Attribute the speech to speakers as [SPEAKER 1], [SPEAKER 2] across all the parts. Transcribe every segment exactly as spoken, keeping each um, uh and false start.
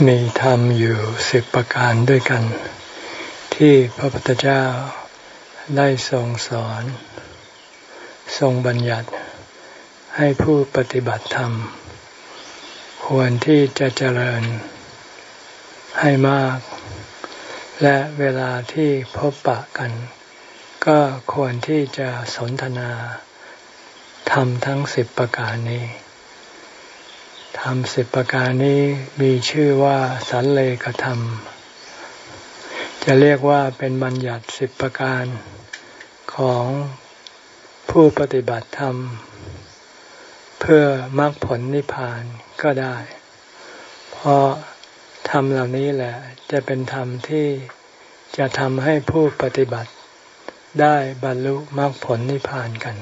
[SPEAKER 1] มีธรรมอยู่สิบประการด้วยกันที่พระพุทธเจ้าได้ทรงสอนทรงบัญญัติให้ผู้ปฏิบัติธรรมควรที่จะเจริญให้มากและเวลาที่พบปะกันก็ควรที่จะสนทนาธรรมทั้งสิบประการนี้ธรรมสิบประการนี้มีชื่อว่าสัลเลขธรรมจะเรียกว่าเป็นบัญญัติสิบประการของผู้ปฏิบัติธรรมเพื่อมรรคผลนิพพานก็ได้เพราะธรรมเหล่านี้แหละจะเป็นธรรมที่จะทำให้ผู้ปฏิบัติได้บรรลุมรรคผลนิพพานกัน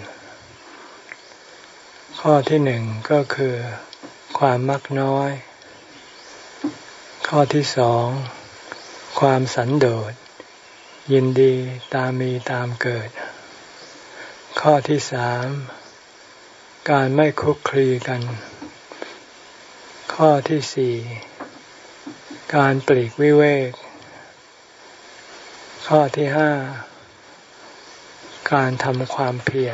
[SPEAKER 1] ข้อที่หนึ่งก็คือความมักน้อยข้อที่สองความสันโดษยินดีตามมีตามเกิดข้อที่สามการไม่คลุกคลีกันข้อที่สี่การปลีกวิเวกข้อที่ห้าการทำความเพียร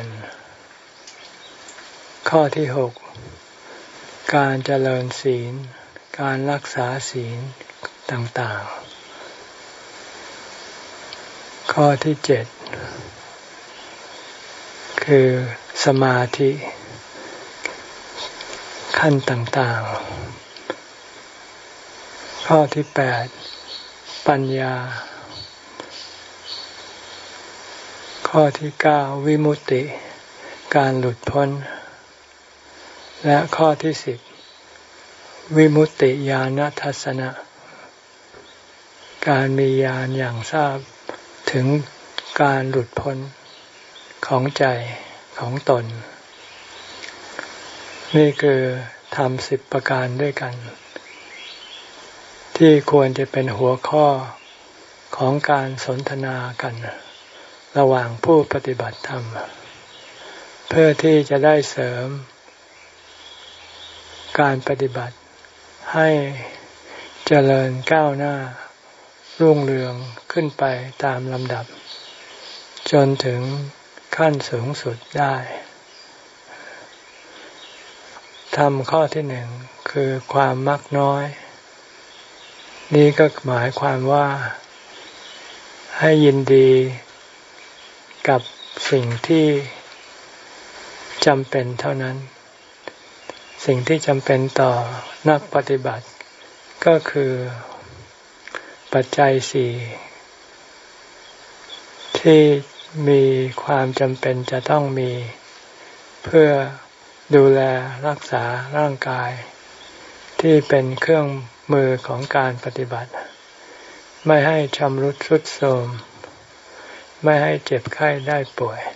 [SPEAKER 1] ข้อที่หกการเจริญศีลการรักษาศีลต่างๆข้อที่เจ็ดคือสมาธิขั้นต่างๆข้อที่แปดปัญญาข้อที่เก้าวิมุตติการหลุดพ้นและข้อที่สิบวิมุตติญาณทัสสนะการมีญาณอย่างทราบถึงการหลุดพ้นของใจของตนนี่คือธรรมสิบประการด้วยกันที่ควรจะเป็นหัวข้อของการสนทนากันระหว่างผู้ปฏิบัติธรรมเพื่อที่จะได้เสริมการปฏิบัติให้เจริญก้าวหน้ารุ่งเรืองขึ้นไปตามลำดับจนถึงขั้นสูงสุดได้ธรรมข้อที่หนึ่งคือความมักน้อยนี่ก็หมายความว่าให้ยินดีกับสิ่งที่จำเป็นเท่านั้นสิ่งที่จำเป็นต่อนักปฏิบัติก็คือปัจจัยสี่ที่มีความจำเป็นจะต้องมีเพื่อดูแลรักษาร่างกายที่เป็นเครื่องมือของการปฏิบัติไม่ให้ชำรุดทรุดโทรมไม่ให้เจ็บไข้ได้ป่วย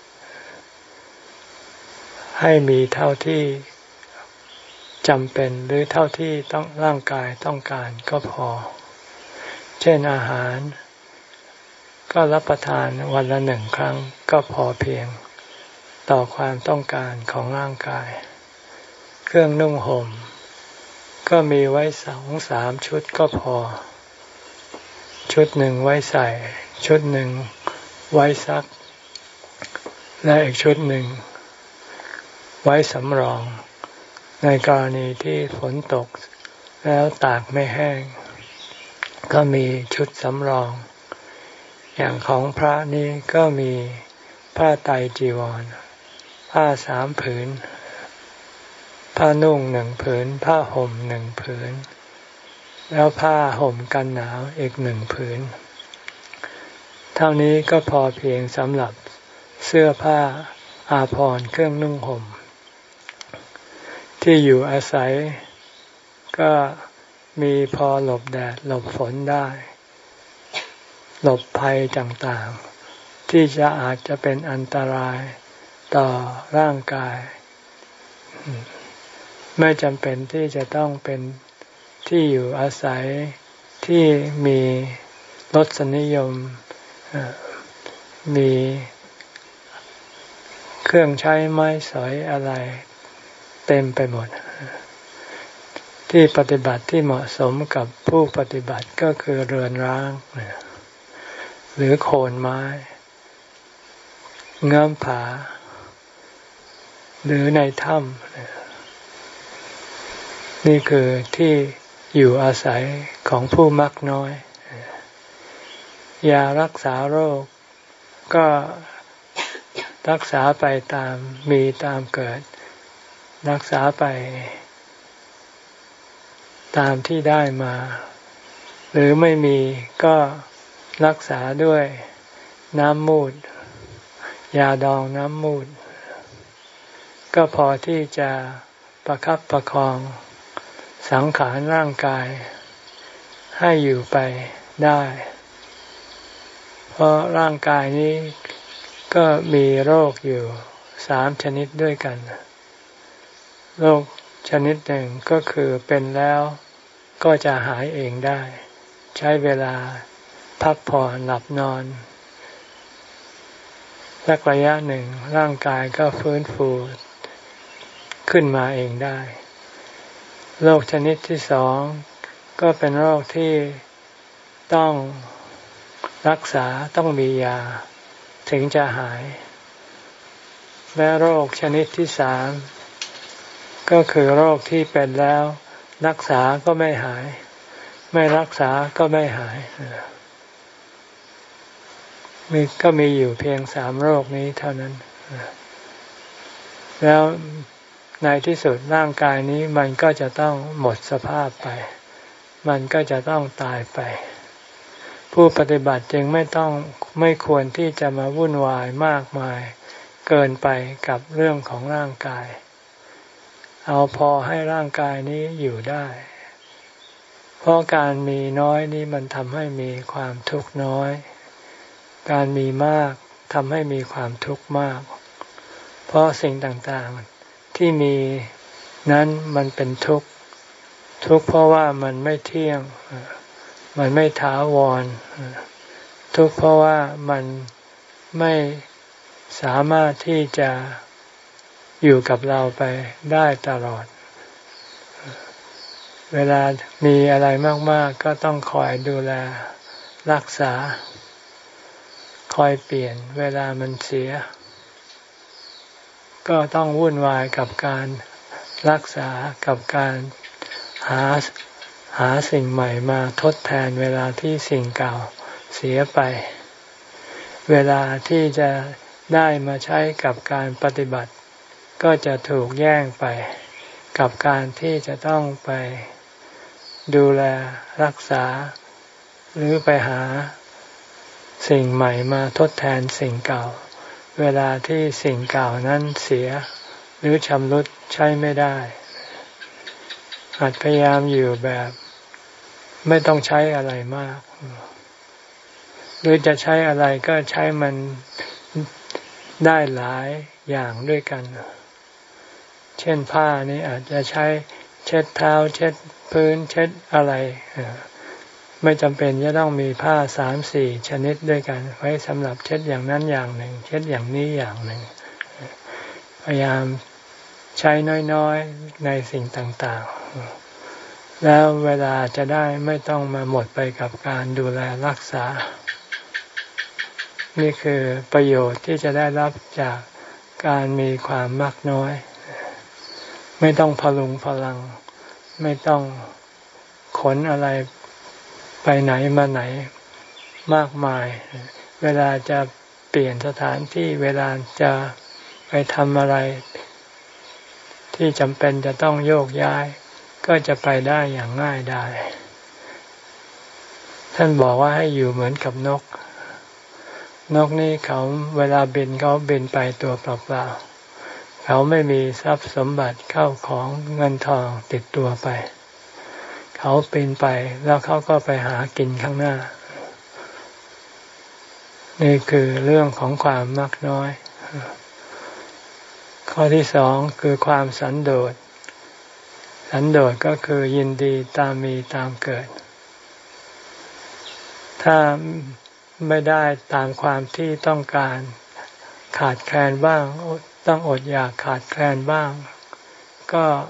[SPEAKER 1] ให้มีเท่าที่จำเป็นหรือเท่าที่ต้องร่างกายต้องการก็พอเช่นอาหารก็รับประทานวันละหนึ่งครั้งก็พอเพียงต่อความต้องการของร่างกายเครื่องนุ่งห่มก็มีไว้สองสามชุดก็พอชุดหนึ่งไว้ใส่ชุดหนึ่งไว้ซักและอีกชุดหนึ่งไว้สำรองในกรณีที่ฝนตกแล้วตากไม่แห้งก็มีชุดสำรองอย่างของพระนี่ก็มีผ้าไตรจีวรผ้าสามผืนผ้านุ่งหนึ่งผืนผ้าห่มหนึ่งผืนแล้วผ้าห่มกันหนาวอีกหนึ่งผืนเท่านี้ก็พอเพียงสำหรับเสื้อผ้าอาภรณ์เครื่องนุ่งห่มที่อยู่อาศัยก็มีพอหลบแดดหลบฝนได้หลบภัยต่างๆที่จะอาจจะเป็นอันตรายต่อร่างกายไม่จำเป็นที่จะต้องเป็นที่อยู่อาศัยที่มีรสนิยมมีเครื่องใช้ไม้สอยอะไรเต็มไปหมดที่ปฏิบัติที่เหมาะสมกับผู้ปฏิบัติก็คือเรือนร้างหรือโคนไม้เงื้อมผาหรือในถ้ำนี่คือที่อยู่อาศัยของผู้มักน้อยยารักษาโรคก็รักษาไปตามมีตามเกิดรักษาไปตามที่ได้มาหรือไม่มีก็รักษาด้วยน้ำมูดยาดองน้ำมูดก็พอที่จะประคับประคองสังขารร่างกายให้อยู่ไปได้เพราะร่างกายนี้ก็มีโรคอยู่สามชนิดด้วยกันโรคชนิดหนึ่งก็คือเป็นแล้วก็จะหายเองได้ใช้เวลาพักผ่อนหลับนอนสักระยะหนึ่งร่างกายก็ฟื้นฟูขึ้นมาเองได้โรคชนิดที่สองก็เป็นโรคที่ต้องรักษาต้องมียาถึงจะหายและโรคชนิดที่สามก็คือโรคที่เป็นแล้วรักษาก็ไม่หายไม่รักษาก็ไม่หายมีก็มีอยู่เพียงสามโรคนี้เท่านั้นแล้วในที่สุดร่างกายนี้มันก็จะต้องหมดสภาพไปมันก็จะต้องตายไปผู้ปฏิบัติจึงไม่ต้องไม่ควรที่จะมาวุ่นวายมากมายเกินไปกับเรื่องของร่างกายเอาพอให้ร่างกายนี้อยู่ได้เพราะการมีน้อยนี้มันทำให้มีความทุกข์น้อยการมีมากทำให้มีความทุกข์มากเพราะสิ่งต่างๆที่มีนั้นมันเป็นทุกข์ทุกข์เพราะว่ามันไม่เที่ยงมันไม่ถาวรทุกข์เพราะว่ามันไม่สามารถที่จะอยู่กับเราไปได้ตลอดเวลามีอะไรมากๆก็ต้องคอยดูแลรักษาคอยเปลี่ยนเวลามันเสียก็ต้องวุ่นวายกับการรักษากับการหาหาสิ่งใหม่มาทดแทนเวลาที่สิ่งเก่าเสียไปเวลาที่จะได้มาใช้กับการปฏิบัติก็จะถูกแย่งไปกับการที่จะต้องไปดูแลรักษาหรือไปหาสิ่งใหม่มาทดแทนสิ่งเก่าเวลาที่สิ่งเก่านั้นเสียหรือชำรุดใช้ไม่ได้หัดพยายามอยู่แบบไม่ต้องใช้อะไรมากหรือจะใช้อะไรก็ใช้มันได้หลายอย่างด้วยกันเช่นผ้านี้อาจจะใช้เช็ดเท้าเช็ดพื้นเช็ดอะไรไม่จำเป็นจะต้องมีผ้าสามสี่ชนิดด้วยกันไว้สำหรับเช็ดอย่างนั้นอย่างหนึ่งเช็ดอย่างนี้อย่างหนึ่งพยายามใช้น้อยๆในสิ่งต่างๆแล้วเวลาจะได้ไม่ต้องมาหมดไปกับการดูแลรักษานี่คือประโยชน์ที่จะได้รับจากการมีความมักน้อยไม่ต้องพลุงพลังไม่ต้องขนอะไรไปไหนมาไหนมากมายเวลาจะเปลี่ยนสถานที่เวลาจะไปทำอะไรที่จำเป็นจะต้องโยกย้ายก็จะไปได้อย่างง่ายดายท่านบอกว่าให้อยู่เหมือนกับนกนกนี่เขาเวลาบินเขาบินไปตัวเปล่าๆเขาไม่มีทรัพย์สมบัติเข้าของเงินทองติดตัวไปเขาบินไปแล้วเขาก็ไปหากินข้างหน้านี่คือเรื่องของความมักน้อยข้อที่สองคือความสันโดษสันโดษก็คือยินดีตามมีตามเกิดถ้าไม่ได้ตามความที่ต้องการขาดแคลนบ้างต้องอดอยากขาดแคลนบ้างก็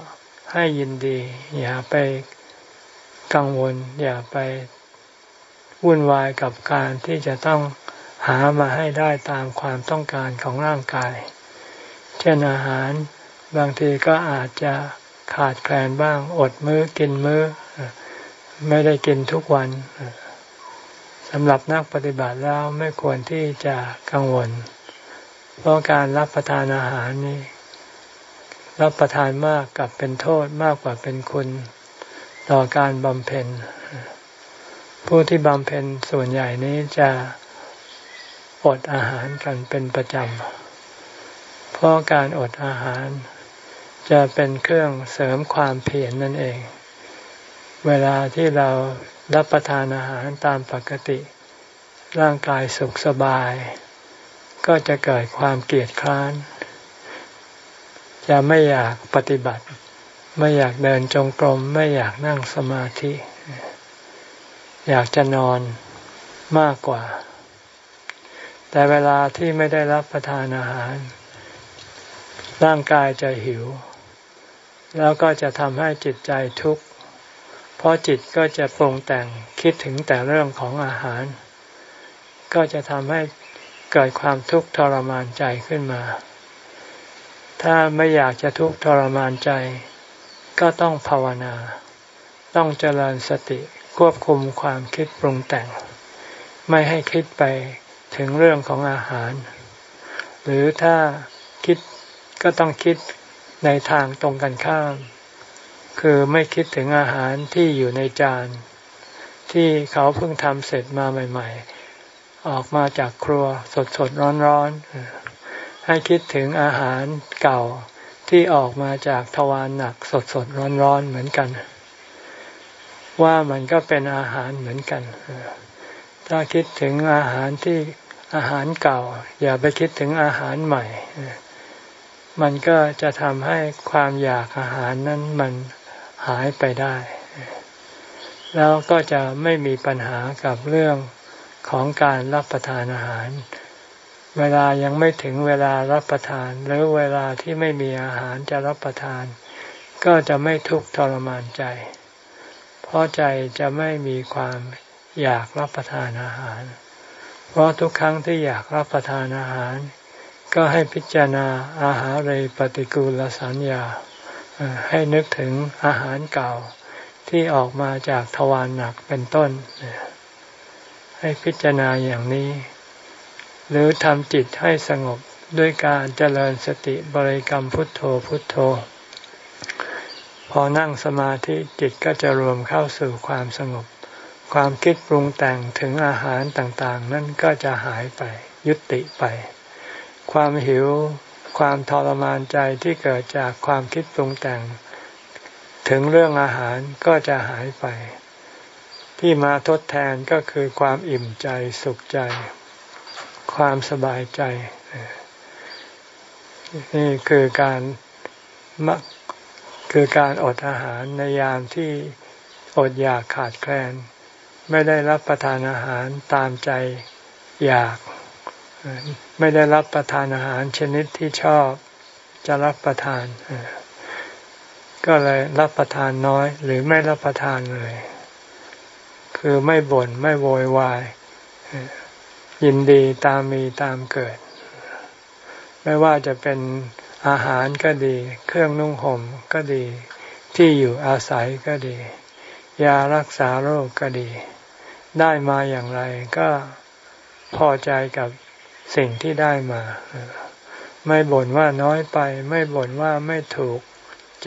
[SPEAKER 1] ให้ยินดีอย่าไปกังวลอย่าไปวุ่นวายกับการที่จะต้องหามาให้ได้ตามความต้องการของร่างกายเช่นอาหารบางทีก็อาจจะขาดแคลนบ้างอดมื้อกินมื้อไม่ได้กินทุกวันสำหรับนักปฏิบัติแล้วไม่ควรที่จะกังวลเพราะการรับประทานอาหารนี้รับประทานมากกลับเป็นโทษมากกว่าเป็นคุณต่อการบำเพ็ญผู้ที่บำเพ็ญส่วนใหญ่นี้จะอดอาหารกันเป็นประจำเพราะการอดอาหารจะเป็นเครื่องเสริมความเพียรนั่นเองเวลาที่เรารับประทานอาหารตามปกติร่างกายสุขสบายก็จะเกิดความเกลียดคร้านจะไม่อยากปฏิบัติไม่อยากเดินจงกรมไม่อยากนั่งสมาธิอยากจะนอนมากกว่าแต่เวลาที่ไม่ได้รับประทานอาหารร่างกายจะหิวแล้วก็จะทำให้จิตใจทุกข์เพราะจิตก็จะปรุงแต่งคิดถึงแต่เรื่องของอาหารก็จะทำให้เกิดความทุกข์ทรมานใจขึ้นมาถ้าไม่อยากจะทุกข์ทรมานใจก็ต้องภาวนาต้องเจริญสติควบคุมความคิดปรุงแต่งไม่ให้คิดไปถึงเรื่องของอาหารหรือถ้าคิดก็ต้องคิดในทางตรงกันข้ามคือไม่คิดถึงอาหารที่อยู่ในจานที่เขาเพิ่งทำเสร็จมาใหม่ๆออกมาจากครัวสดๆร้อนๆให้คิดถึงอาหารเก่าที่ออกมาจากทวารหนักสดๆร้อนๆเหมือนกันว่ามันก็เป็นอาหารเหมือนกันถ้าคิดถึงอาหารที่อาหารเก่าอย่าไปคิดถึงอาหารใหม่มันก็จะทำให้ความอยากอาหารนั้นมันหายไปได้แล้วก็จะไม่มีปัญหากับเรื่องของการรับประทานอาหารเวลายังไม่ถึงเวลารับประทานหรือเวลาที่ไม่มีอาหารจะรับประทานก็จะไม่ทุกข์ทรมานใจเพราะใจจะไม่มีความอยากรับประทานอาหารเพราะทุกครั้งที่อยากรับประทานอาหารก็ให้พิจารณาอาหารเรปฏิกูลสัญญาให้นึกถึงอาหารเก่าที่ออกมาจากทวารหนักเป็นต้นให้พิจารณาอย่างนี้หรือทำจิตให้สงบด้วยการเจริญสติบริกรรมพุทโธพุทโธพอนั่งสมาธิจิตก็จะรวมเข้าสู่ความสงบความคิดปรุงแต่งถึงอาหารต่างๆนั่นก็จะหายไปยุติไปความหิวความทรมานใจที่เกิดจากความคิดปรุงแต่งถึงเรื่องอาหารก็จะหายไปที่มาทดแทนก็คือความอิ่มใจสุขใจความสบายใจนี่คือการมักคือการอดอาหารในยามที่อดอยากขาดแคลนไม่ได้รับประทานอาหารตามใจอยากไม่ได้รับประทานอาหารชนิดที่ชอบจะรับประทานก็เลยรับประทานน้อยหรือไม่รับประทานเลยคือไม่บ่นไม่โวยวายยินดีตามมีตามเกิดไม่ว่าจะเป็นอาหารก็ดีเครื่องนุ่งห่มก็ดีที่อยู่อาศัยก็ดียารักษาโรคก็ดีได้มาอย่างไรก็พอใจกับสิ่งที่ได้มาไม่บ่นว่าน้อยไปไม่บ่นว่าไม่ถูกใจ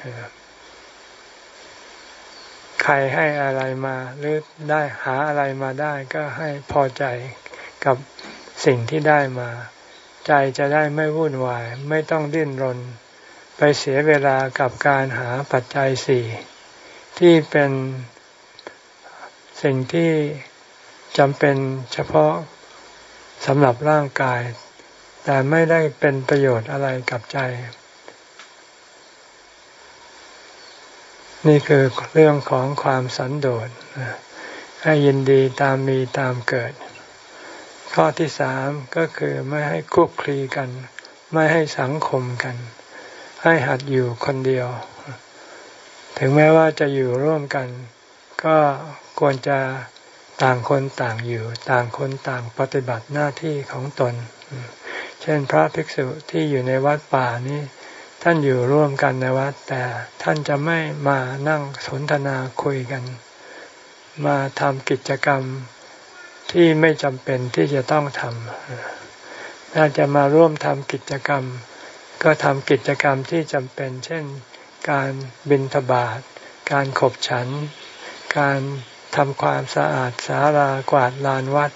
[SPEAKER 1] ใครให้อะไรมาหรือได้หาอะไรมาได้ก็ให้พอใจกับสิ่งที่ได้มาใจจะได้ไม่วุ่นวายไม่ต้องดิ้นรนไปเสียเวลากับการหาปัจจัยสี่ที่เป็นสิ่งที่จำเป็นเฉพาะสำหรับร่างกายแต่ไม่ได้เป็นประโยชน์อะไรกับใจนี่คือเรื่องของความสันโดษให้ยินดีตามมีตามเกิดข้อที่สามก็คือไม่ให้คลุกคลีกันไม่ให้สังคมกันให้หัดอยู่คนเดียวถึงแม้ว่าจะอยู่ร่วมกันก็ควรจะต่างคนต่างอยู่ต่างคนต่างปฏิบัติหน้าที่ของตนเช่นพระภิกษุที่อยู่ในวัดป่านี้ท่านอยู่ร่วมกันในวัดแต่ท่านจะไม่มานั่งสนทนาคุยกันมาทำกิจกรรมที่ไม่จำเป็นที่จะต้องทำถ้าจะมาร่วมทำกิจกรรมก็ทำกิจกรรมที่จำเป็นเช่นการบิณฑบาตการขบฉันการทำความสะอาดศาลากวาดลานวัด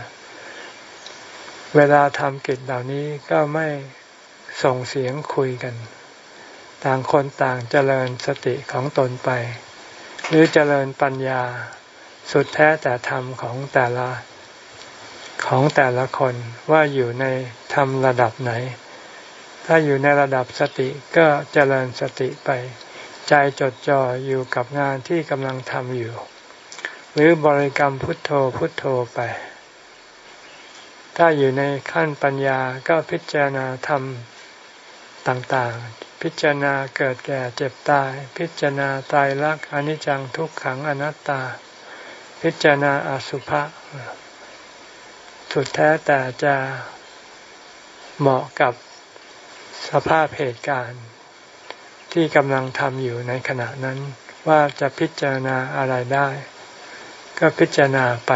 [SPEAKER 1] เวลาทำกิจเหล่านี้ก็ไม่ส่งเสียงคุยกันต่างคนต่างเจริญสติของตนไปหรือเจริญปัญญาสุดแท้แต่ธรรมของแต่ละของแต่ละคนว่าอยู่ในธรรมระดับไหนถ้าอยู่ในระดับสติก็เจริญสติไปใจจดจ่ออยู่กับงานที่กำลังทำอยู่หรือบริกรรมพุทโธพุทโธไปถ้าอยู่ในขั้นปัญญาก็พิจารณาธรรมต่างๆพิจารณาเกิดแก่เจ็บตายพิจารณาไตรลักษณ์อนิจจังทุกขังอนัตตาพิจารณาอสุภะสุดแท้แต่จะเหมาะกับสภาพเหตุการณ์ที่กำลังทำอยู่ในขณะนั้นว่าจะพิจารณาอะไรได้ก็พิจารณาไป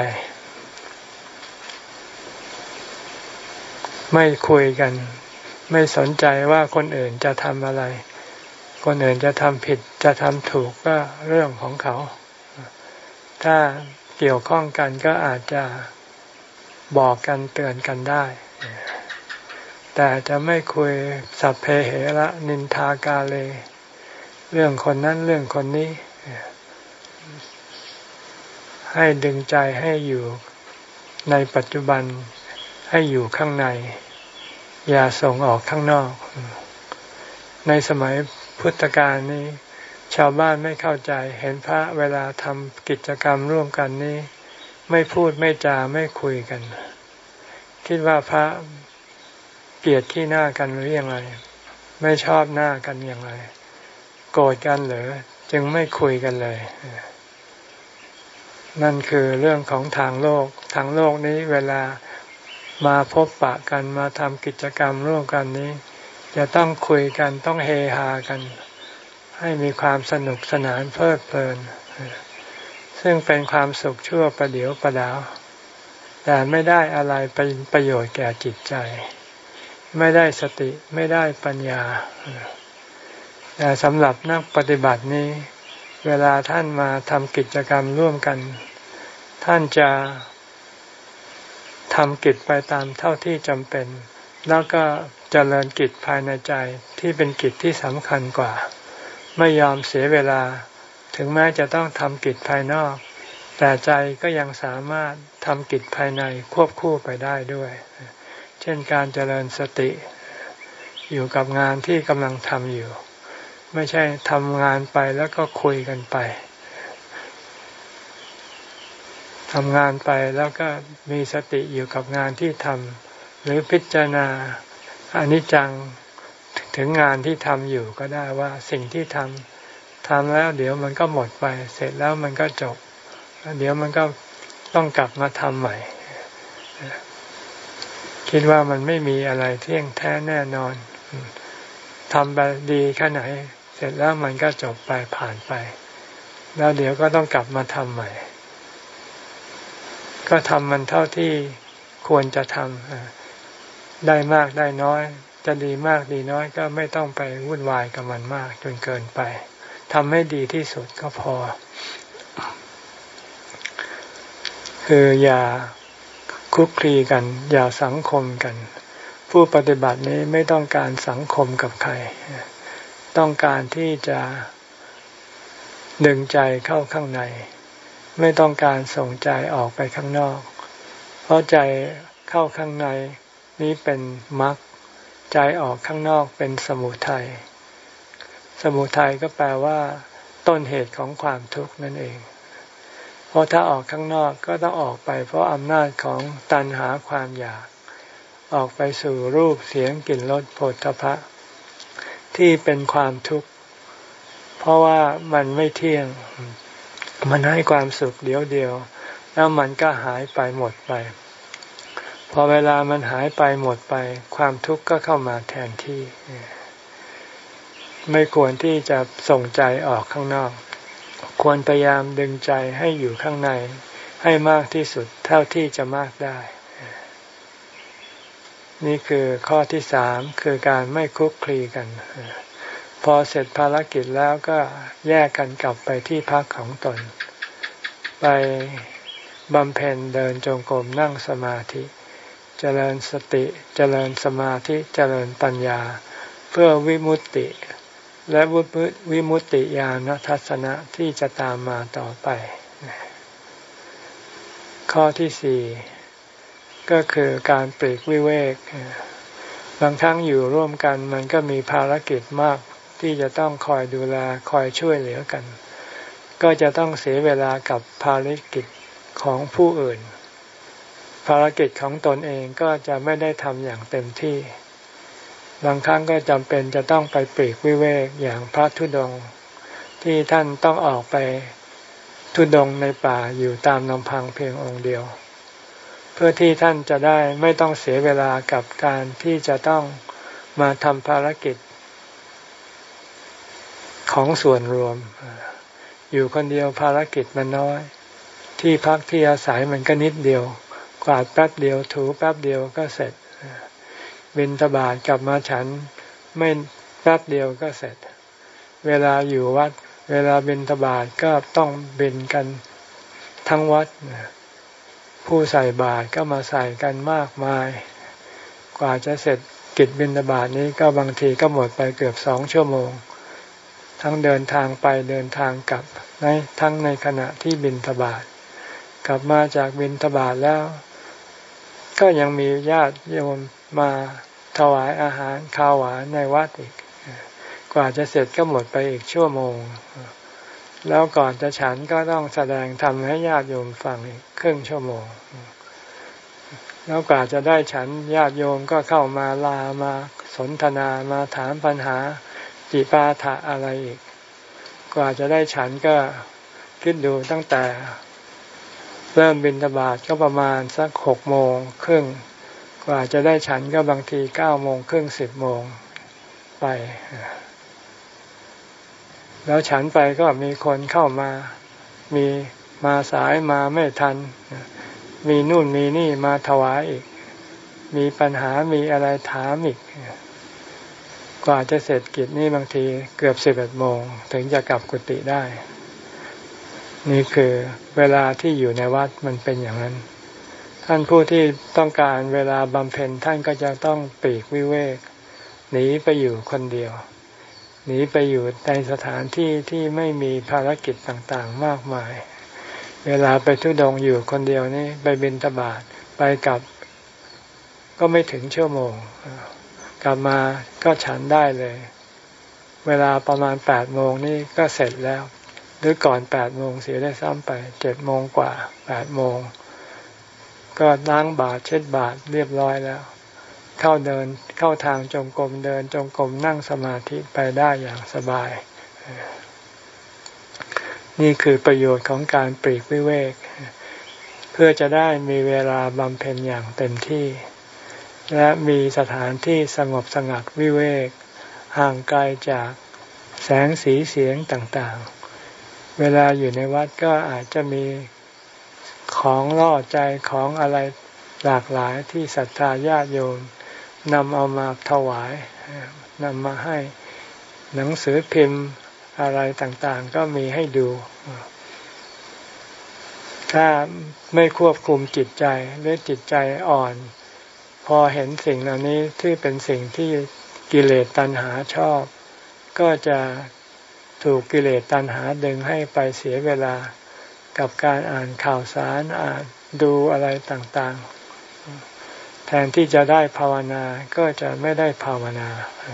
[SPEAKER 1] ไม่คุยกันไม่สนใจว่าคนอื่นจะทำอะไรคนอื่นจะทำผิดจะทำถูกก็เรื่องของเขาถ้าเกี่ยวข้องกันก็อาจจะบอกกันเตือนกันได้แต่จะไม่คุยสัพเพเหระนินทากาเลเรื่องคนนั้นเรื่องคนนี้ให้ดึงใจให้อยู่ในปัจจุบันให้อยู่ข้างในอย่าส่งออกข้างนอกในสมัยพุทธกาลนี้ชาวบ้านไม่เข้าใจเห็นพระเวลาทำกิจกรรมร่วมกันนี้ไม่พูดไม่จาไม่คุยกันคิดว่าพระเกลียดขี้หน้ากันหรือยังไงไม่ชอบหน้ากันอย่างไรโกรธกันหรือจึงไม่คุยกันเลยนั่นคือเรื่องของทางโลกทางโลกนี้เวลามาพบปะกันมาทำกิจกรรมร่วมกันนี้จะต้องคุยกันต้องเฮฮากันให้มีความสนุกสนานเพลิดเพลินซึ่งเป็นความสุขชั่วประเดี๋ยวประดาวแต่ไม่ได้อะไรเป็นประโยชน์แก่จิตใจไม่ได้สติไม่ได้ปัญญาแต่สำหรับนักปฏิบัตินี้เวลาท่านมาทำกิจกรรมร่วมกันท่านจะทำกิจไปตามเท่าที่จำเป็นแล้วก็เจริญกิจภายในใจที่เป็นกิจที่สำคัญกว่าไม่ยอมเสียเวลาถึงแม้จะต้องทำกิจภายนอกแต่ใจก็ยังสามารถทำกิจภายในควบคู่ไปได้ด้วยเช่นการเจริญสติอยู่กับงานที่กำลังทำอยู่ไม่ใช่ทำงานไปแล้วก็คุยกันไปทำงานไปแล้วก็มีสติอยู่กับงานที่ทำหรือพิจารณาอนิจจังถึงงานที่ทำอยู่ก็ได้ว่าสิ่งที่ทำทำแล้วเดี๋ยวมันก็หมดไปเสร็จแล้วมันก็จบเดี๋ยวมันก็ต้องกลับมาทำใหม่คิดว่ามันไม่มีอะไรเที่ยงแท้แน่นอนทำไปดีแค่ไหนเสร็จแล้วมันก็จบไปผ่านไปแล้วเดี๋ยวก็ต้องกลับมาทำใหม่ก็ทำมันเท่าที่ควรจะทำได้มากได้น้อยจะดีมากดีน้อยก็ไม่ต้องไปวุ่นวายกับมันมากจนเกินไปทำให้ดีที่สุดก็พอคืออย่าคุกคีกันอย่าสังคมกันผู้ปฏิบัตินี้ไม่ต้องการสังคมกับใครต้องการที่จะดึงใจเข้าข้างในไม่ต้องการส่งใจออกไปข้างนอกเพราะใจเข้าข้างในนี้เป็นมรรคใจออกข้างนอกเป็นสมุทัยสมุทัยก็แปลว่าต้นเหตุของความทุกข์นั่นเองเพราะถ้าออกข้างนอกก็ต้องออกไปเพราะอำนาจของตัณหาความอยากออกไปสู่รูปเสียงกลิ่นรสโผฏฐัพพะที่เป็นความทุกข์เพราะว่ามันไม่เที่ยงมันให้ความสุขเดียวเดียวแล้วมันก็หายไปหมดไปพอเวลามันหายไปหมดไปความทุกข์ก็เข้ามาแทนที่ไม่ควรที่จะส่งใจออกข้างนอกควรพยายามดึงใจให้อยู่ข้างในให้มากที่สุดเท่าที่จะมากได้นี่คือข้อที่สามคือการไม่คลุกคลีกันพอเสร็จภารกิจแล้วก็แยกกันกลับไปที่พักของตนไปบำเพ็ญเดินจงกรมนั่งสมาธิเจริญสติเจริญสมาธิเจริญปัญญาเพื่อวิมุตติและวิมุตติญาณทัศนะที่จะตามมาต่อไปข้อที่สี่ก็คือการปลีกวิเวกบางครั้งอยู่ร่วมกันมันก็มีภารกิจมากที่จะต้องคอยดูแลคอยช่วยเหลือกันก็จะต้องเสียเวลากับภารกิจของผู้อื่นภารกิจของตนเองก็จะไม่ได้ทำอย่างเต็มที่บางครั้งก็จำเป็นจะต้องไปปลีกวิเวกอย่างพระธุดงค์ที่ท่านต้องออกไปธุดงค์ในป่าอยู่ตามลำพังเพียงองค์เดียวเพื่อที่ท่านจะได้ไม่ต้องเสียเวลากับการที่จะต้องมาทำภารกิจของส่วนรวมอยู่คนเดียวภารกิจมันน้อยที่พักที่อาศัยมันก็นิดเดียวกวาดแป๊บเดียวถูแป๊บเดียวก็เสร็จบิณฑบาตกลับมาฉันไม่แป๊บเดียวก็เสร็จเวลาอยู่วัดเวลาบิณฑบาตก็ต้องบิณฑกันทั้งวัดผู้ใส่บาตรก็มาใส่กันมากมายกว่าจะเสร็จกิจบิณฑบาตนี้ก็บางทีก็หมดไปเกือบสองชั่วโมงทั้งเดินทางไปเดินทางกลับในทั้งในขณะที่บิณฑบาตกลับมาจากบิณฑบาตแล้วก็ยังมีญาติโยมมาถวายอาหารข้าวหวานในวัดอีกกว่าจะเสร็จก็หมดไปอีกชั่วโมงแล้วก่อนจะฉันก็ต้องแสดงธรรมให้ญาติโยมฟังอีกครึ่งชั่วโมงแล้วกว่าจะได้ฉันญาติโยมก็เข้ามาลามาสนทนามาถามปัญหาจิปาถะอะไรอีกกว่าจะได้ฉันก็คิดดูตั้งแต่เริ่มบิณฑบาตก็ประมาณสักหกโมงครึ่งกว่าจะได้ฉันก็บางทีเก้าโมงครึ่งสิบโมงไปแล้วฉันไปก็มีคนเข้ามามีมาสายมาไม่ทันมีนู่นมีนี่มาถวายอีกมีปัญหามีอะไรถามอีกกว่าจะเสร็จกิจนี่บางทีเกือบสิบเอ็ดโมงถึงจะกลับกุฏิได้นี่คือเวลาที่อยู่ในวัดมันเป็นอย่างนั้นท่านผู้ที่ต้องการเวลาบำเพ็ญท่านก็จะต้องปลีกวิเวกหนีไปอยู่คนเดียวหนีไปอยู่ในสถานที่ที่ไม่มีภารกิจต่างๆมากมายเวลาไปธุดงค์อยู่คนเดียวนี่ไปบิณฑบาตไปกลับก็ไม่ถึงชั่วโมงกลับมาก็ฉันได้เลยเวลาประมาณแปดโมงนี่ก็เสร็จแล้วหรือก่อนแปดโมงเสียได้ซ้ำไปเจ็ดโมงกว่าแปดโมงก็ล้างบาตรเช็ดบาตรเรียบร้อยแล้วเข้าเดินเข้าทางจงกรมเดินจงกรมนั่งสมาธิไปได้อย่างสบายนี่คือประโยชน์ของการปลีกวิเวกเพื่อจะได้มีเวลาบำเพ็ญอย่างเต็มที่และมีสถานที่สงบสงัดวิเวกห่างไกลจากแสงสีเสียงต่างๆเวลาอยู่ในวัดก็อาจจะมีของล่อใจของอะไรหลากหลายที่ศรัทธาญาติโยมนำเอามาถวายนำมาให้หนังสือพิมพ์อะไรต่างๆก็มีให้ดูถ้าไม่ควบคุมจิตใจหรือจิตใจอ่อนพอเห็นสิ่งเหล่านี้ที่เป็นสิ่งที่กิเลสตัณหาชอบก็จะถูกกิเลสตัณหาดึงให้ไปเสียเวลากับการอ่านข่าวสารอ่านดูอะไรต่างๆแทนที่จะได้ภาวนาก็จะไม่ได้ภาวนา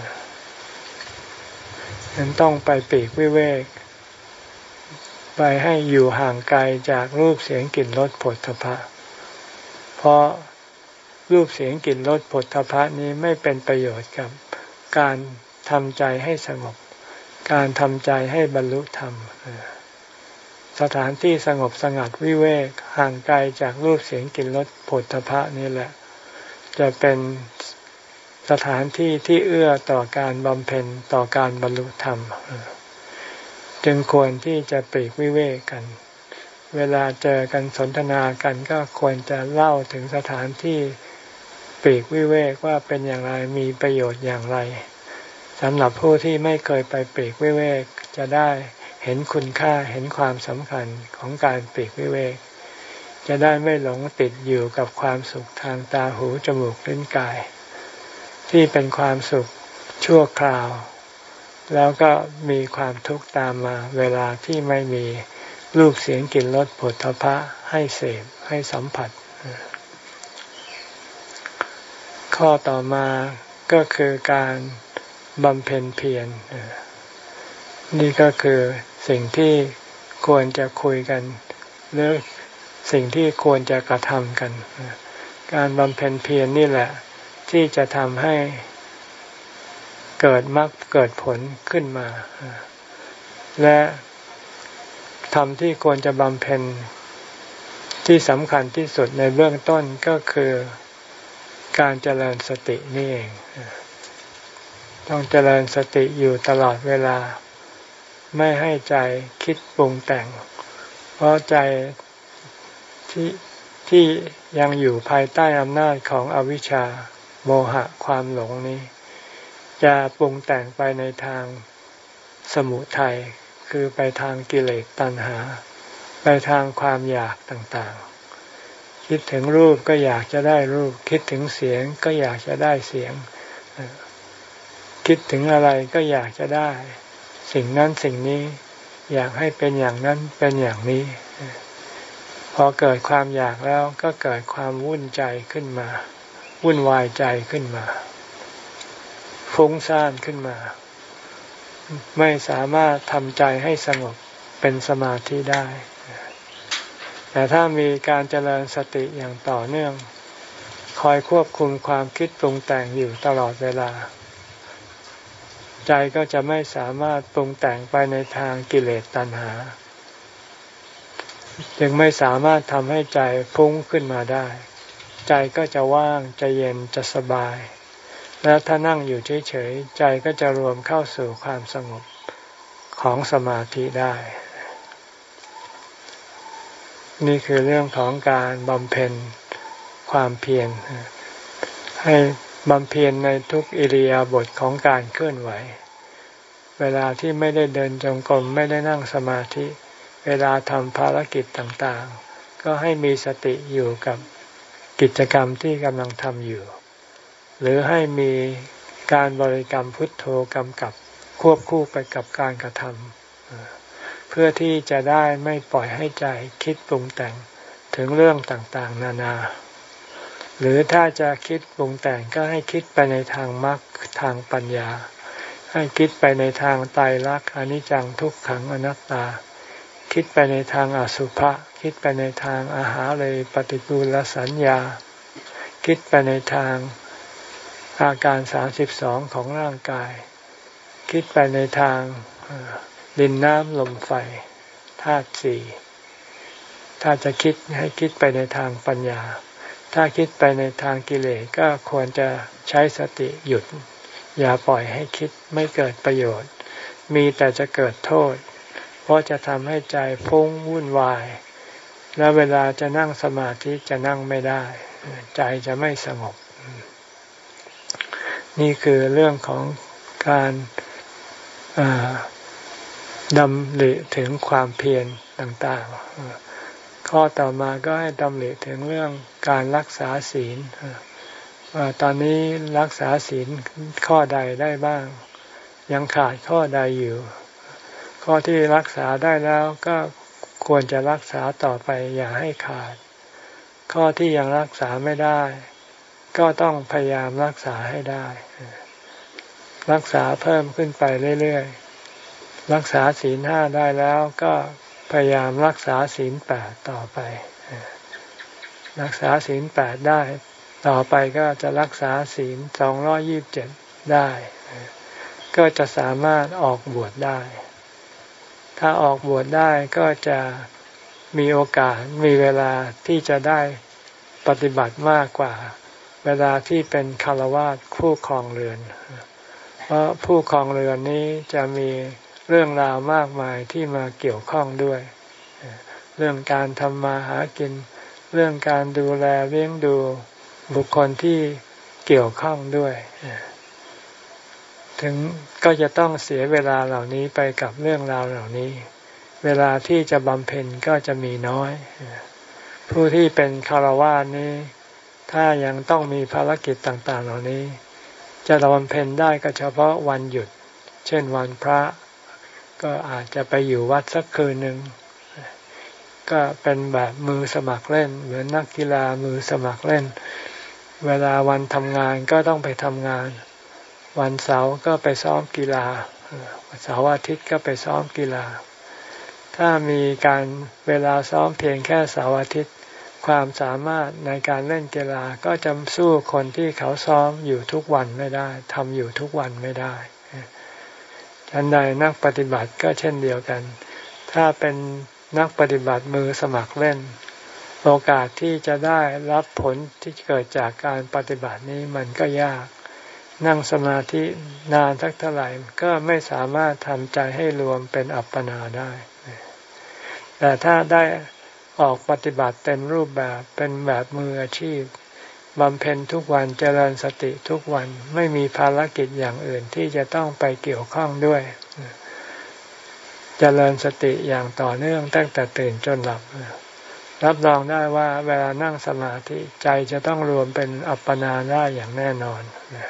[SPEAKER 1] ฉะนั้นต้องไปปลีกวิเวกไปให้อยู่ห่างไกลจากรูปเสียงกลิ่นรสโผฏฐัพพะเพราะรูปเสียงกลิ่นรสโผฏฐัพพะนี้ไม่เป็นประโยชน์กับการทำใจให้สงบการทำใจให้บรรลุธรรมสถานที่สงบสงัดวิเวกห่างไกลจากรูปเสียงกลิ่นรสโผฏฐัพพะนี่แหละจะเป็นสถานที่ที่เอื้อต่อการบำเพ็ญต่อการบรรลุธรรมจึงควรที่จะปลีกวิเวกกันเวลาเจอกันสนทนากันก็ควรจะเล่าถึงสถานที่ปลีกวิเวกว่าเป็นอย่างไรมีประโยชน์อย่างไรสำหรับผู้ที่ไม่เคยไปปลีกวิเวกจะได้เห็นคุณค่าเห็นความสำคัญของการปลีกวิเวกจะได้ไม่หลงติดอยู่กับความสุขทางตาหูจมูกลิ้นกายที่เป็นความสุขชั่วคราวแล้วก็มีความทุกข์ตามมาเวลาที่ไม่มีรูปเสียงกลิ่นรสโผฏฐัพพะให้เสพให้สัมผัสข้อต่อมาก็คือการบำเพ็ญเพียรนี่ก็คือสิ่งที่ควรจะคุยกันหรือสิ่งที่ควรจะกระทำกันการบำเพ็ญเพียรนี่แหละที่จะทำให้เกิดมรรคเกิดผลขึ้นมาและธรรมที่ควรจะบำเพ็ญที่สำคัญที่สุดในเบื้องต้นก็คือการเจริญสตินี่เองต้องเจริญสติอยู่ตลอดเวลาไม่ให้ใจคิดปรุงแต่งเพราะใจที่ที่ยังอยู่ภายใต้อำนาจของอวิชชาโมหะความหลงนี้จะปรุงแต่งไปในทางสมุทัยคือไปทางกิเลสตัณหาไปทางความอยากต่างๆคิดถึงรูปก็อยากจะได้รูปคิดถึงเสียงก็อยากจะได้เสียงคิดถึงอะไรก็อยากจะได้สิ่งนั้นสิ่งนี้อยากให้เป็นอย่างนั้นเป็นอย่างนี้พอเกิดความอยากแล้วก็เกิดความวุ่นใจขึ้นมาวุ่นวายใจขึ้นมาฟุ้งซ่านขึ้นมาไม่สามารถทำใจให้สงบเป็นสมาธิได้แต่ถ้ามีการเจริญสติอย่างต่อเนื่องคอยควบคุมความคิดปรุงแต่งอยู่ตลอดเวลาใจก็จะไม่สามารถปรุงแต่งไปในทางกิเลสตัณหาจึงไม่สามารถทำให้ใจฟุ้งขึ้นมาได้ใจก็จะว่างจะเย็นจะสบายแล้วถ้านั่งอยู่เฉยๆใจก็จะรวมเข้าสู่ความสงบของสมาธิได้นี่คือเรื่องของการบำเพ็ญความเพียรให้บำเพ็ญในทุกอิริยาบถของการเคลื่อนไหวเวลาที่ไม่ได้เดินจงกรมไม่ได้นั่งสมาธิเวลาทำภารกิจต่างๆก็ให้มีสติอยู่กับกิจกรรมที่กำลังทำอยู่หรือให้มีการบริกรรมพุทโธกำกับควบคู่ไปกับการกระทำเพื่อที่จะได้ไม่ปล่อยให้ใจคิดปรุงแต่งถึงเรื่องต่างๆนานาหรือถ้าจะคิดปรุงแต่งก็ให้คิดไปในทางมรรคทางปัญญาให้คิดไปในทางไตรลักษณ์อนิจจังทุกขังอนัตตาคิดไปในทางอสุภะคิดไปในทางอาหาเลยปฏิกูลสัญญาคิดไปในทางอาการสามสิบสองของร่างกายคิดไปในทางดินน้ำลมไฟธาตุสี่ถ้าจะคิดให้คิดไปในทางปัญญาถ้าคิดไปในทางกิเลสก็ควรจะใช้สติหยุดอย่าปล่อยให้คิดไม่เกิดประโยชน์มีแต่จะเกิดโทษเพราะจะทำให้ใจฟุ้งวุ่นวายและเวลาจะนั่งสมาธิจะนั่งไม่ได้ใจจะไม่สงบนี่คือเรื่องของการดำริถึงความเพียรต่างๆข้อต่อมาก็ให้ดำริถึงเรื่องการรักษาศีลว่าตอนนี้รักษาศีลข้อใดได้บ้างยังขาดข้อใดอยู่ข้อที่รักษาได้แล้วก็ควรจะรักษาต่อไปอย่าให้ขาดข้อที่ยังรักษาไม่ได้ก็ต้องพยายามรักษาให้ได้รักษาเพิ่มขึ้นไปเรื่อยๆรักษาศีลห้าได้แล้วก็พยายามรักษาศีลแปดต่อไปรักษาศีลแปดได้ต่อไปก็จะรักษาศีลสองร้อยยี่สิบเจ็ดได้ก็จะสามารถออกบวชได้ถ้าออกบวชได้ก็จะมีโอกาสมีเวลาที่จะได้ปฏิบัติมากกว่าเวลาที่เป็นฆราวาสผู้ครองเรือนเพราะผู้ครองเรือนนี้จะมีเรื่องราวมากมายที่มาเกี่ยวข้องด้วยเรื่องการทำมาหากินเรื่องการดูแลเลี้ยงดูบุคคลที่เกี่ยวข้องด้วยถึงก็จะต้องเสียเวลาเหล่านี้ไปกับเรื่องราวเหล่านี้เวลาที่จะบำเพ็ญก็จะมีน้อยผู้ที่เป็นฆราวาสนี้ถ้ายังต้องมีภารกิจต่างๆเหล่านี้จะบำเพ็ญได้ก็เฉพาะวันหยุดเช่นวันพระก็อาจจะไปอยู่วัดสักคืนหนึ่งก็เป็นแบบมือสมัครเล่นเหมือนนักกีฬามือสมัครเล่นเวลาวันทำงานก็ต้องไปทำงานวันเสาร์ก็ไปซ้อมกีฬาเสาร์อาทิตย์ก็ไปซ้อมกีฬาถ้ามีการเวลาซ้อมเพียงแค่เสาร์อาทิตย์ความสามารถในการเล่นกีฬาก็จะสู้คนที่เขาซ้อมอยู่ทุกวันไม่ได้ทำอยู่ทุกวันไม่ได้ฉันใดนักปฏิบัติก็เช่นเดียวกันถ้าเป็นนักปฏิบัติมือสมัครเล่นโอกาสที่จะได้รับผลที่เกิดจากการปฏิบัตินี้มันก็ยากนั่งสมาธินานสักเท่าไหร่ก็ไม่สามารถทำใจให้รวมเป็นอัปปนาได้แต่ถ้าได้ออกปฏิบัติเต็มรูปแบบเป็นแบบมืออาชีพบำเพ็ญทุกวันเจริญสติทุกวันไม่มีภารกิจอย่างอื่นที่จะต้องไปเกี่ยวข้องด้วยเจริญสติอย่างต่อเนื่องตั้งแต่ตื่นจนหลับรับรองได้ว่าเวลานั่งสมาธิใจจะต้องรวมเป็นอัปปนาได้อย่างแน่นอน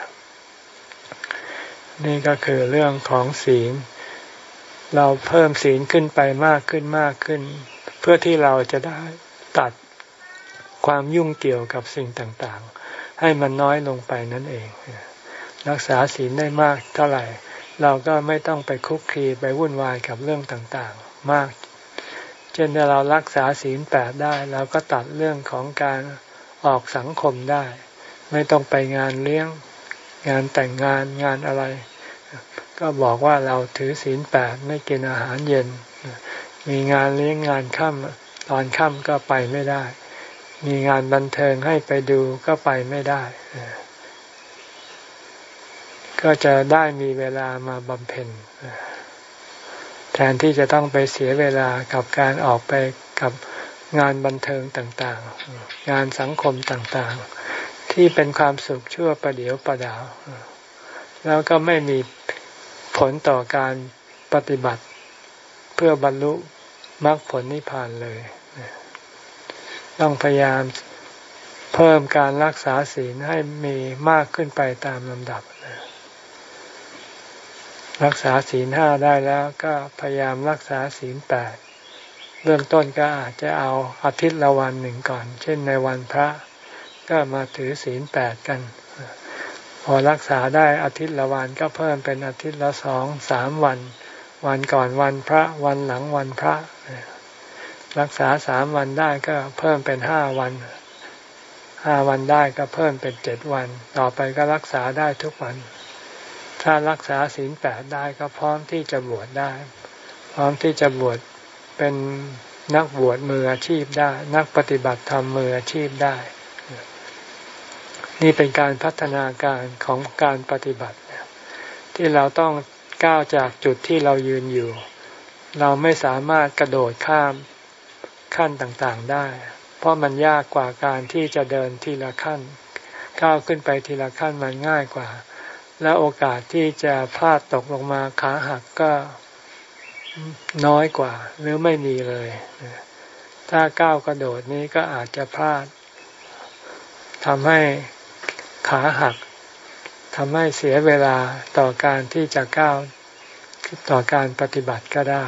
[SPEAKER 1] นี่ก็คือเรื่องของศีลเราเพิ่มศีลขึ้นไปมากขึ้นมากขึ้นเพื่อที่เราจะได้ตัดความยุ่งเกี่ยวกับสิ่งต่างๆให้มันน้อยลงไปนั่นเองรักษาศีลได้มากเท่าไหร่เราก็ไม่ต้องไปคุกคีไปวุ่นวายกับเรื่องต่างๆมากเช่นถ้าเรารักษาศีลแปดได้เราก็ตัดเรื่องของการออกสังคมได้ไม่ต้องไปงานเลี้ยงงานแต่งงานงานอะไรก็บอกว่าเราถือศีลแปดไม่กินอาหารเย็นมีงานเลี้ยงงานค่ำตอนค่ำก็ไปไม่ได้มีงานบันเทิงให้ไปดูก็ไปไม่ได้ก็จะได้มีเวลามาบำเพ็ญแทนที่จะต้องไปเสียเวลากับการออกไปกับงานบันเทิงต่างๆงานสังคมต่างๆที่เป็นความสุขชั่วประเดียวประดาวแล้วก็ไม่มีผลต่อการปฏิบัติเพื่อบรรลุมรรคผลนิพพานเลยต้องพยายามเพิ่มการรักษาศีลให้มีมากขึ้นไปตามลำดับรักษาศีลห้าได้แล้วก็พยายามรักษาศีลแปดเบื้องต้นก็อาจจะเอาอาทิตย์ละวันหนึ่งก่อนเช่นในวันพระก็มาถือศีลแปดกันพอรักษาได้อาทิตย์ละวันก็เพิ่มเป็นอาทิตย์ละสองสามวันวันก่อนวันพระวันหลังวันพระรักษาสามวันได้ก็เพิ่มเป็นห้าวันห้าวันได้ก็เพิ่มเป็นเจ็ดวันต่อไปก็รักษาได้ทุกวันถ้ารักษาศีลแปดได้ก็พร้อมที่จะบวชได้พร้อมที่จะบวชเป็นนักบวชมืออาชีพได้นักปฏิบัติธรรมมืออาชีพได้นี่เป็นการพัฒนาการของการปฏิบัติที่เราต้องก้าวจากจุดที่เรายืนอยู่เราไม่สามารถกระโดดข้ามขั้นต่างๆได้เพราะมันยากกว่าการที่จะเดินทีละขั้นก้าวขึ้นไปทีละขั้นมันง่ายกว่าและโอกาสที่จะพลาดตกลงมาขาหักก็น้อยกว่าหรือไม่มีเลยถ้าก้าวกระโดดนี้ก็อาจจะพลาดทำให้ขาหักทำให้เสียเวลาต่อการที่จะก้าวต่อการปฏิบัติก็ได้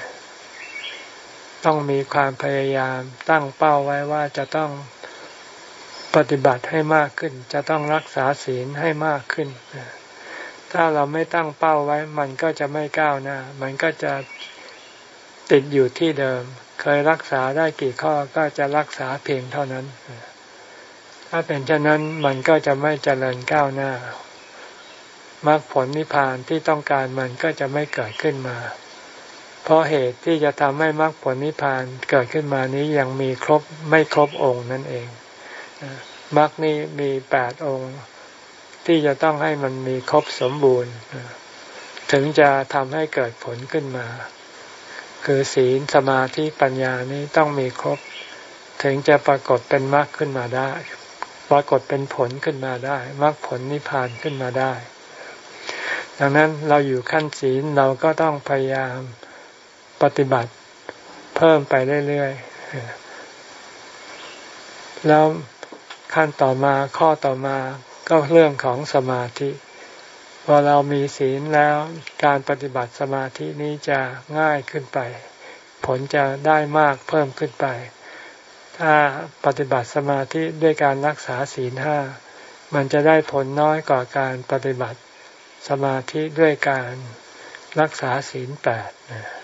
[SPEAKER 1] ต้องมีความพยายามตั้งเป้าไว้ว่าจะต้องปฏิบัติให้มากขึ้นจะต้องรักษาศีลให้มากขึ้นถ้าเราไม่ตั้งเป้าไว้มันก็จะไม่ก้าวหน้ามันก็จะติดอยู่ที่เดิมเคยรักษาได้กี่ข้อก็จะรักษาเพียงเท่านั้นถ้าเป็นเช่นนั้นมันก็จะไม่เจริญก้าวหน้ามรรคผลนิพพานที่ต้องการมันก็จะไม่เกิดขึ้นมาเพราะเหตุที่จะทำให้มรรคผลนิพพานเกิดขึ้นมานี้ยังมีครบไม่ครบองค์นั่นเองมรรคนี้มีแปดองค์ที่จะต้องให้มันมีครบสมบูรณ์ถึงจะทำให้เกิดผลขึ้นมาคือศีลสมาธิปัญญานี้ต้องมีครบถึงจะปรากฏเป็นมรรคขึ้นมาได้ปรากฏเป็นผลขึ้นมาได้มรรคผลนิพพานขึ้นมาได้ดังนั้นเราอยู่ขั้นศีลเราก็ต้องพยายามปฏิบัติเพิ่มไปเรื่อยๆแล้วขั้นต่อมาข้อต่อมาก็เรื่องของสมาธิพอเรามีศีลแล้วการปฏิบัติสมาธินี้จะง่ายขึ้นไปผลจะได้มากเพิ่มขึ้นไปถ้าปฏิบัติสมาธิด้วยการรักษาศีลห้ามันจะได้ผลน้อยกว่าการปฏิบัติสมาธิด้วยการรักษาศีลแปด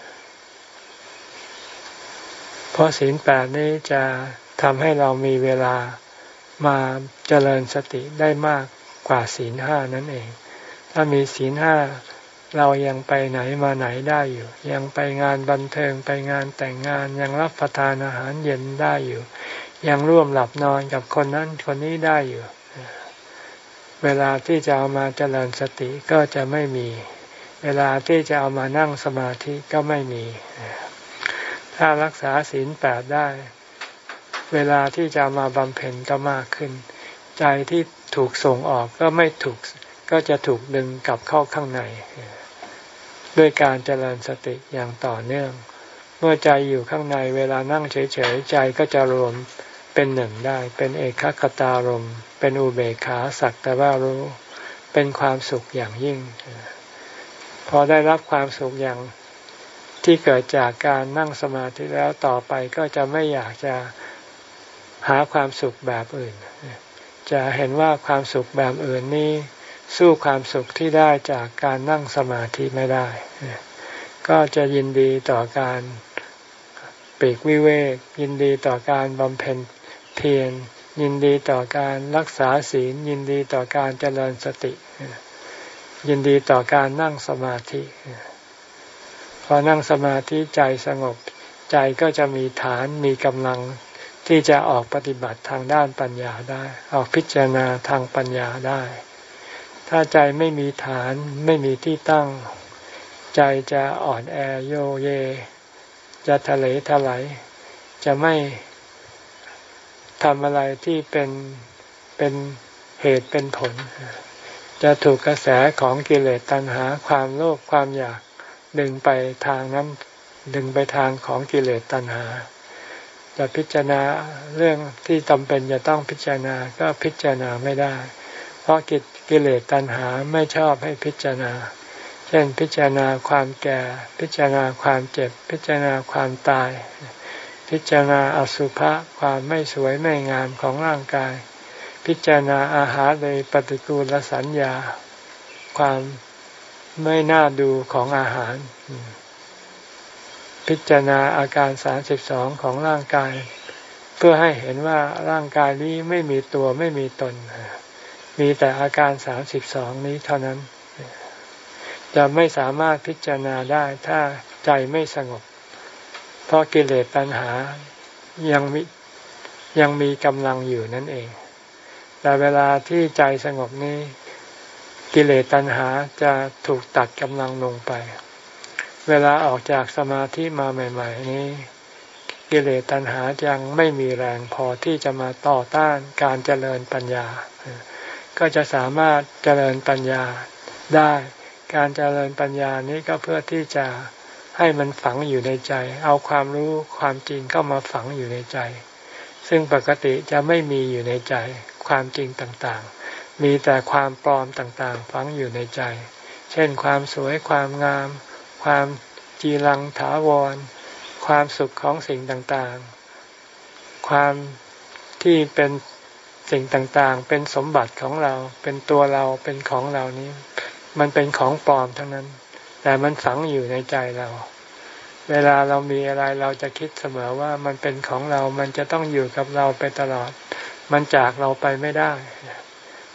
[SPEAKER 1] เพราะศีลแปดนี้จะทำให้เรามีเวลามาเจริญสติได้มากกว่าศีลห้านั่นเองถ้ามีศีลห้าเรายังไปไหนมาไหนได้อยู่ยังไปงานบันเทิงไปงานแต่งงานยังรับประทานอาหารเย็นได้อยู่ยังร่วมหลับนอนกับคนนั้นคนนี้ได้อยู่เวลาที่จะเอามาเจริญสติก็จะไม่มีเวลาที่จะเอามานั่งสมาธิก็ไม่มีถ้ารักษาศีลแปดได้เวลาที่จะมาบำเพ็ญก็มากขึ้นใจที่ถูกส่งออกก็ไม่ถูกก็จะถูกดึงกลับเข้าข้างในด้วยการเจริญสติอย่างต่อเนื่องเมื่อใจอยู่ข้างในเวลานั่งเฉยๆใจก็จะรวมเป็นหนึ่งได้เป็นเอกคตารมณ์เป็นอุเบกขาสักแต่ว่ารู้เป็นความสุขอย่างยิ่งพอได้รับความสุขอย่างที่เกิดจากการนั่งสมาธิแล้วต่อไปก็จะไม่อยากจะหาความสุขแบบอื่นจะเห็นว่าความสุขแบบอื่นนี้สู้ความสุขที่ได้จากการนั่งสมาธิไม่ได้ก็จะยินดีต่อการปลีกวิเวกยินดีต่อการบำเพ็ญเพียรยินดีต่อการรักษาศีลยินดีต่อการเจริญสติยินดีต่อการนั่งสมาธิพอนั่งสมาธิใจสงบใจก็จะมีฐานมีกำลังที่จะออกปฏิบัติทางด้านปัญญาได้ออกพิจารณาทางปัญญาได้ถ้าใจไม่มีฐานไม่มีที่ตั้งใจจะอ่อนแอโยเยจะทะเลทลายจะไม่ทำอะไรที่เป็นเป็นเหตุเป็นผลจะถูกกระแสของกิเลสตัณหาความโลภความอยากดึงไปทางนั้นดึงไปทางของกิเลสตัณหาจะพิจารณาเรื่องที่จำเป็นจะต้องพิจารณาก็พิจารณาไม่ได้เพราะกิเลสตัณหาไม่ชอบให้พิจารณาเช่นพิจารณาความแก่พิจารณาความเจ็บพิจารณาความตายพิจารณาอสุภะความไม่สวยไม่งามของร่างกายพิจารณาอาหารในปฏิกูลสัญญาความไม่น่าดูของอาหารพิจารณาอาการสามสิบสองของร่างกายเพื่อให้เห็นว่าร่างกายนี้ไม่มีตัวไม่มีตนมีแต่อาการสามสิบสองนี้เท่านั้นจะไม่สามารถพิจารณาได้ถ้าใจไม่สงบเพราะกิเลสตัณหายังมียังมีกำลังอยู่นั่นเองแต่เวลาที่ใจสงบนี้กิเลสตัณหาจะถูกตัดกำลังลงไปเวลาออกจากสมาธิมาใหม่ๆนี้กิเลสตัณหายังไม่มีแรงพอที่จะมาต่อต้านการเจริญปัญญาก็จะสามารถเจริญปัญญาได้การเจริญปัญญานี้ก็เพื่อที่จะให้มันฝังอยู่ในใจเอาความรู้ความจริงเข้ามาฝังอยู่ในใจซึ่งปกติจะไม่มีอยู่ในใจความจริงต่างๆมีแต่ความปลอมต่างๆฝังอยู่ในใจเช่นความสวยความงามความจีรังถาวรความสุขของสิ่งต่างๆความที่เป็นสิ่งต่างๆเป็นสมบัติของเราเป็นตัวเราเป็นของเรานี้มันเป็นของปลอมทั้งนั้นแต่มันฝังอยู่ในใจเราเวลาเรามีอะไรเราจะคิดเสมอว่ามันเป็นของเรามันจะต้องอยู่กับเราไปตลอดมันจากเราไปไม่ได้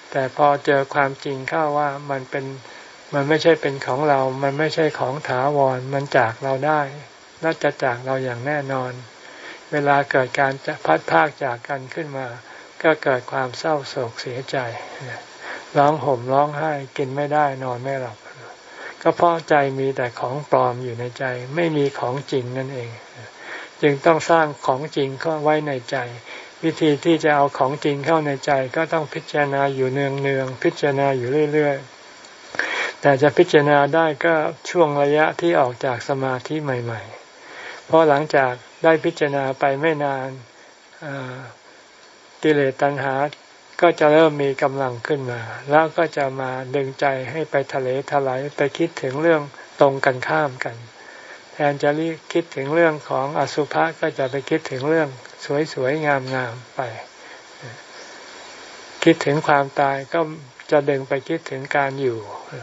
[SPEAKER 1] แต่พอเจอความจริงเข้าว่ามันเป็นมันไม่ใช่เป็นของเรามันไม่ใช่ของถาวรมันจากเราได้น่าจะจากเราอย่างแน่นอนเวลาเกิดการจะพัดพรากจากกันขึ้นมาก็เกิดความเศร้าโศกเสียใจร้องห่มร้องไห้กินไม่ได้นอนไม่หลับก็เพราะใจมีแต่ของปลอมอยู่ในใจไม่มีของจริงนั่นเองจึงต้องสร้างของจริงเข้าไว้ในใจวิธีที่จะเอาของจริงเข้าในใจก็ต้องพิจารณาอยู่เนืองๆพิจารณาอยู่เรื่อยๆแต่จะพิจารณาได้ก็ช่วงระยะที่ออกจากสมาธิใหม่ๆเพราะหลังจากได้พิจารณาไปไม่นานกิเลสตัณหาก็จะเริ่มมีกำลังขึ้นมาแล้วก็จะมาดึงใจให้ไปทะเลทลายไปคิดถึงเรื่องตรงกันข้ามกันแทนจะรีคิดถึงเรื่องของอสุภะก็จะไปคิดถึงเรื่องสวยๆงามๆไปคิดถึงความตายก็จะดึงไปคิดถึงการอยู่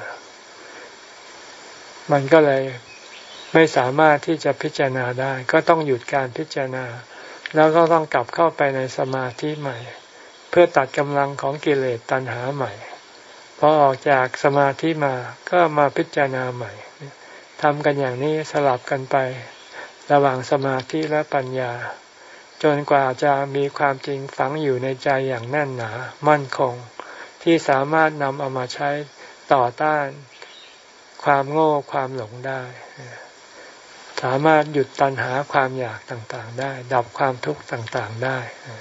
[SPEAKER 1] มันก็เลยไม่สามารถที่จะพิจารณาได้ก็ต้องหยุดการพิจารณาแล้วก็ต้องกลับเข้าไปในสมาธิใหม่เพื่อตัดกำลังของกิเลสตัณหาใหม่พอออกจากสมาธิมาก็มาพิจารณาใหม่ทำกันอย่างนี้สลับกันไประหว่างสมาธิและปัญญาจนกว่าจะมีความจริงฝังอยู่ในใจอย่างแน่นหนามั่นคงที่สามารถนำเอามาใช้ต่อต้านความโง่ความหลงได้สามารถหยุดตัณหาความอยากต่างๆได้ดับความทุกข์ต่างๆได้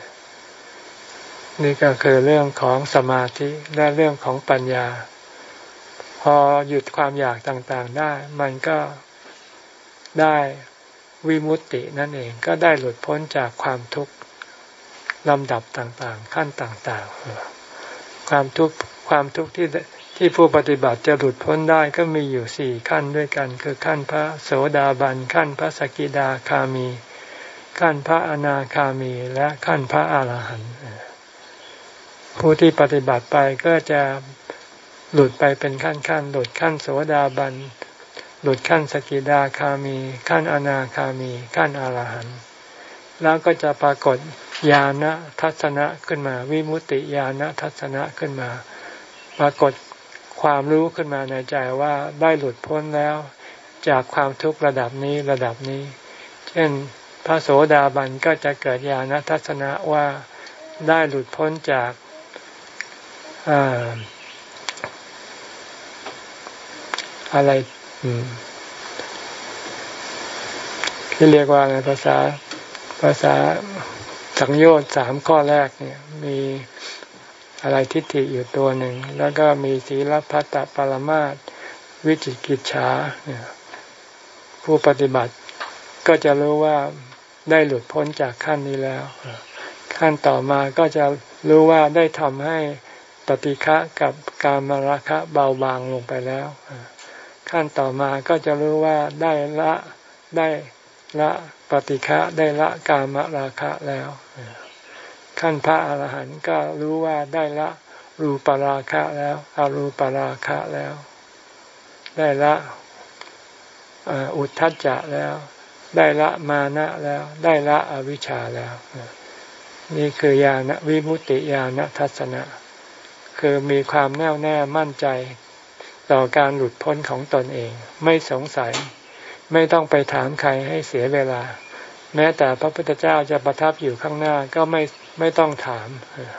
[SPEAKER 1] นี่ก็คือเรื่องของสมาธิและเรื่องของปัญญาพอหยุดความอยากต่างๆได้มันก็ได้วิมุตตินั่นเองก็ได้หลุดพ้นจากความทุกข์ลำดับต่างๆขั้นต่างๆความทุกข์ความทุกข์ที่ที่ผู้ปฏิบัติจะหลุดพ้นได้ก็มีอยู่สี่ขั้นด้วยกันคือขั้นพระโสดาบันขั้นพระสกิทาคามีขั้นพระอนาคามีและขั้นพระอรหันต์ผู้ที่ปฏิบัติไปก็จะหลุดไปเป็นขั้นๆหลุดขั้นโสดาบันหลุดขั้นสกิทาคามีขั้นอนาคามีขั้นอรหันต์แล้วก็จะปรากฏญาณทัศนะขึ้นมาวิมุตติญาณทัศนะขึ้นมาปรากฏความรู้ขึ้นมาในใจว่าได้หลุดพ้นแล้วจากความทุกข์ระดับนี้ระดับนี้เช่นพระโสดาบันก็จะเกิดญาณทัศนะว่าได้หลุดพ้นจากอะไรที่เรียกว่าในภาษาภาษาสังโยชน์สามข้อแรกเนี่ยมีอะไรทิฏฐิอยู่ตัวหนึ่งแล้วก็มีศีลพัตตปรมาสวิจิกิจฉาผู้ปฏิบัติก็จะรู้ว่าได้หลุดพ้นจากขั้นนี้แล้วขั้นต่อมาก็จะรู้ว่าได้ทำให้ปฏิฆะกับกามราคะเบาบางลงไปแล้วขั้นต่อมาก็จะรู้ว่าได้ละได้ละปฏิฆะได้ละกามราคะแล้วขั้นพระอรหันต์ก็รู้ว่าได้ละรูปราคะแล้วอรูปราคะแล้วได้ละอุทธัจจะแล้วได้ละมานะแล้วได้ละอวิชชาแล้วนี่คือญาณวิมุตติญาณทัศนะคือมีความแน่วแน่มั่นใจต่อการหลุดพ้นของตนเองไม่สงสัยไม่ต้องไปถามใครให้เสียเวลาแม้แต่พระพุทธเจ้าจะประทับอยู่ข้างหน้าก็ไม่ไม่ต้องถาม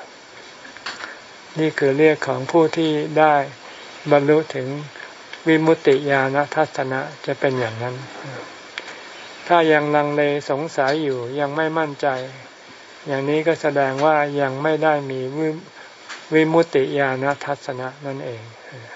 [SPEAKER 1] นี่คือเรียกของผู้ที่ได้บรรลุถึงวิมุตติญาณทัศนะจะเป็นอย่างนั้นถ้ายังลังเลสงสัยอยู่ยังไม่มั่นใจอย่างนี้ก็แสดงว่ายังไม่ได้มีวิมุตติญาณทัศนะนั่นเอง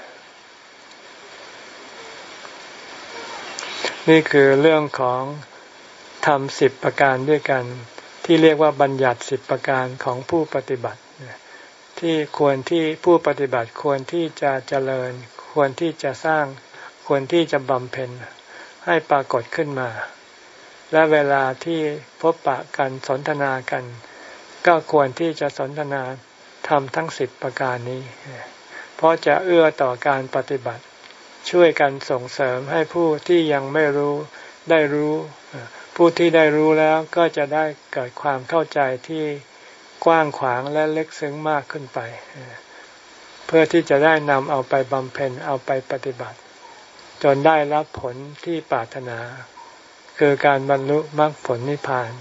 [SPEAKER 1] นี่คือเรื่องของธรรมสิบประการด้วยกันที่เรียกว่าบัญญัติสิบประการของผู้ปฏิบัติที่ควรที่ผู้ปฏิบัติควรที่จะเจริญควรที่จะสร้างควรที่จะบำเพ็ญให้ปรากฏขึ้นมาและเวลาที่พบปะกันสนทนากันก็ควรที่จะสนทนาธรรมทั้งสิบประการนี้เพราะจะเอื้อต่อการปฏิบัติช่วยกันส่งเสริมให้ผู้ที่ยังไม่รู้ได้รู้ผู้ที่ได้รู้แล้วก็จะได้เกิดความเข้าใจที่กว้างขวางและลึกซึ้งมากขึ้นไปพื่อที่จะได้นำเอาไปบำเพ็ญเอาไปปฏิบัติจนได้รับผลที่ปรารถนาคือการบรรลุมรรคผลนิพพาน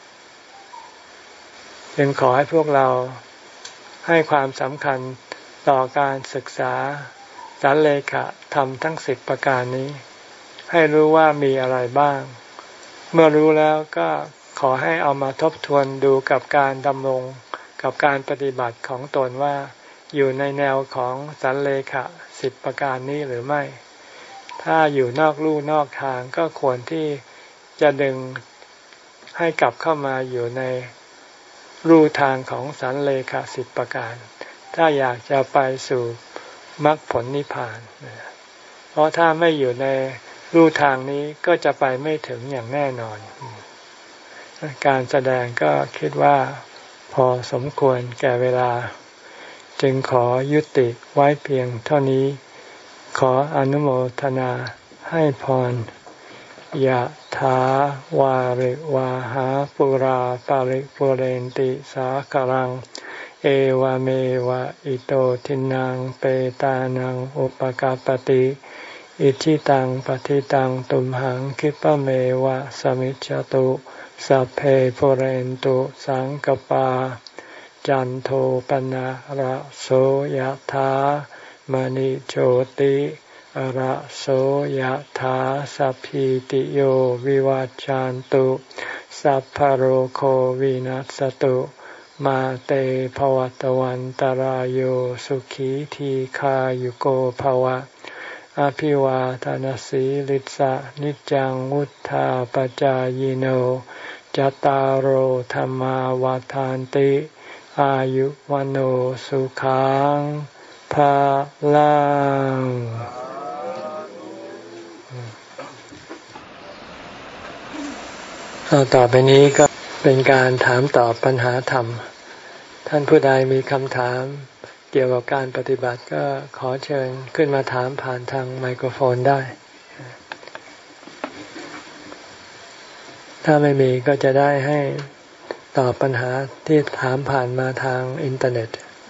[SPEAKER 1] จึงขอให้พวกเราให้ความสำคัญต่อการศึกษาสัลเลขธรรมทั้งสิบประการนี้ให้รู้ว่ามีอะไรบ้างเมื่อรู้แล้วก็ขอให้เอามาทบทวนดูกับการดำรงกับการปฏิบัติของตนว่าอยู่ในแนวของสัลเลขสิบประการนี้หรือไม่ถ้าอยู่นอกลู่นอกทางก็ควรที่จะดึงให้กลับเข้ามาอยู่ในลู่ทางของสัลเลขสิบประการถ้าอยากจะไปสู่มรรคผลนิพพานเพราะถ้าไม่อยู่ในลู่ทางนี้ก็จะไปไม่ถึงอย่างแน่นอนการแสดงก็คิดว่าพอสมควรแก่เวลาจึงขอยุติไว้เพียงเท่านี้ขออนุโมทนาให้พรยะถาวาริวาหาปุราปาริปุเรนติสาครังเอวเมวะอิโตทินังเปตานังอุปกาปติอิทิตังปฏิตังตุมหังคิปะเมวะสมิจจตุสัพเพปุเรนตุสังกปาจันโทปนะระโสยถามณิโชติระโสยถาสัพพิติโยวิวัจจันตุสัพพโรโควินัสตุมาเตภวัตวันตารโยสุขีทีขายุโกภวะอภิวาทนาสีลิสะนิจังวุธาปจายโนจตารโหธรรมาวาทานติอายุวันโอสุขังภาลังต่อไปนี้ก็เป็นการถามตอบปัญหาธรรมท่านผู้ใดมีคำถามเกี่ยวกับการปฏิบัติก็ขอเชิญขึ้นมาถามผ่านทางไมโครโฟนได้ถ้าไม่มีก็จะได้ให้ตอบปัญหาที่ถามผ่านมาทางอินเทอร์เน็ต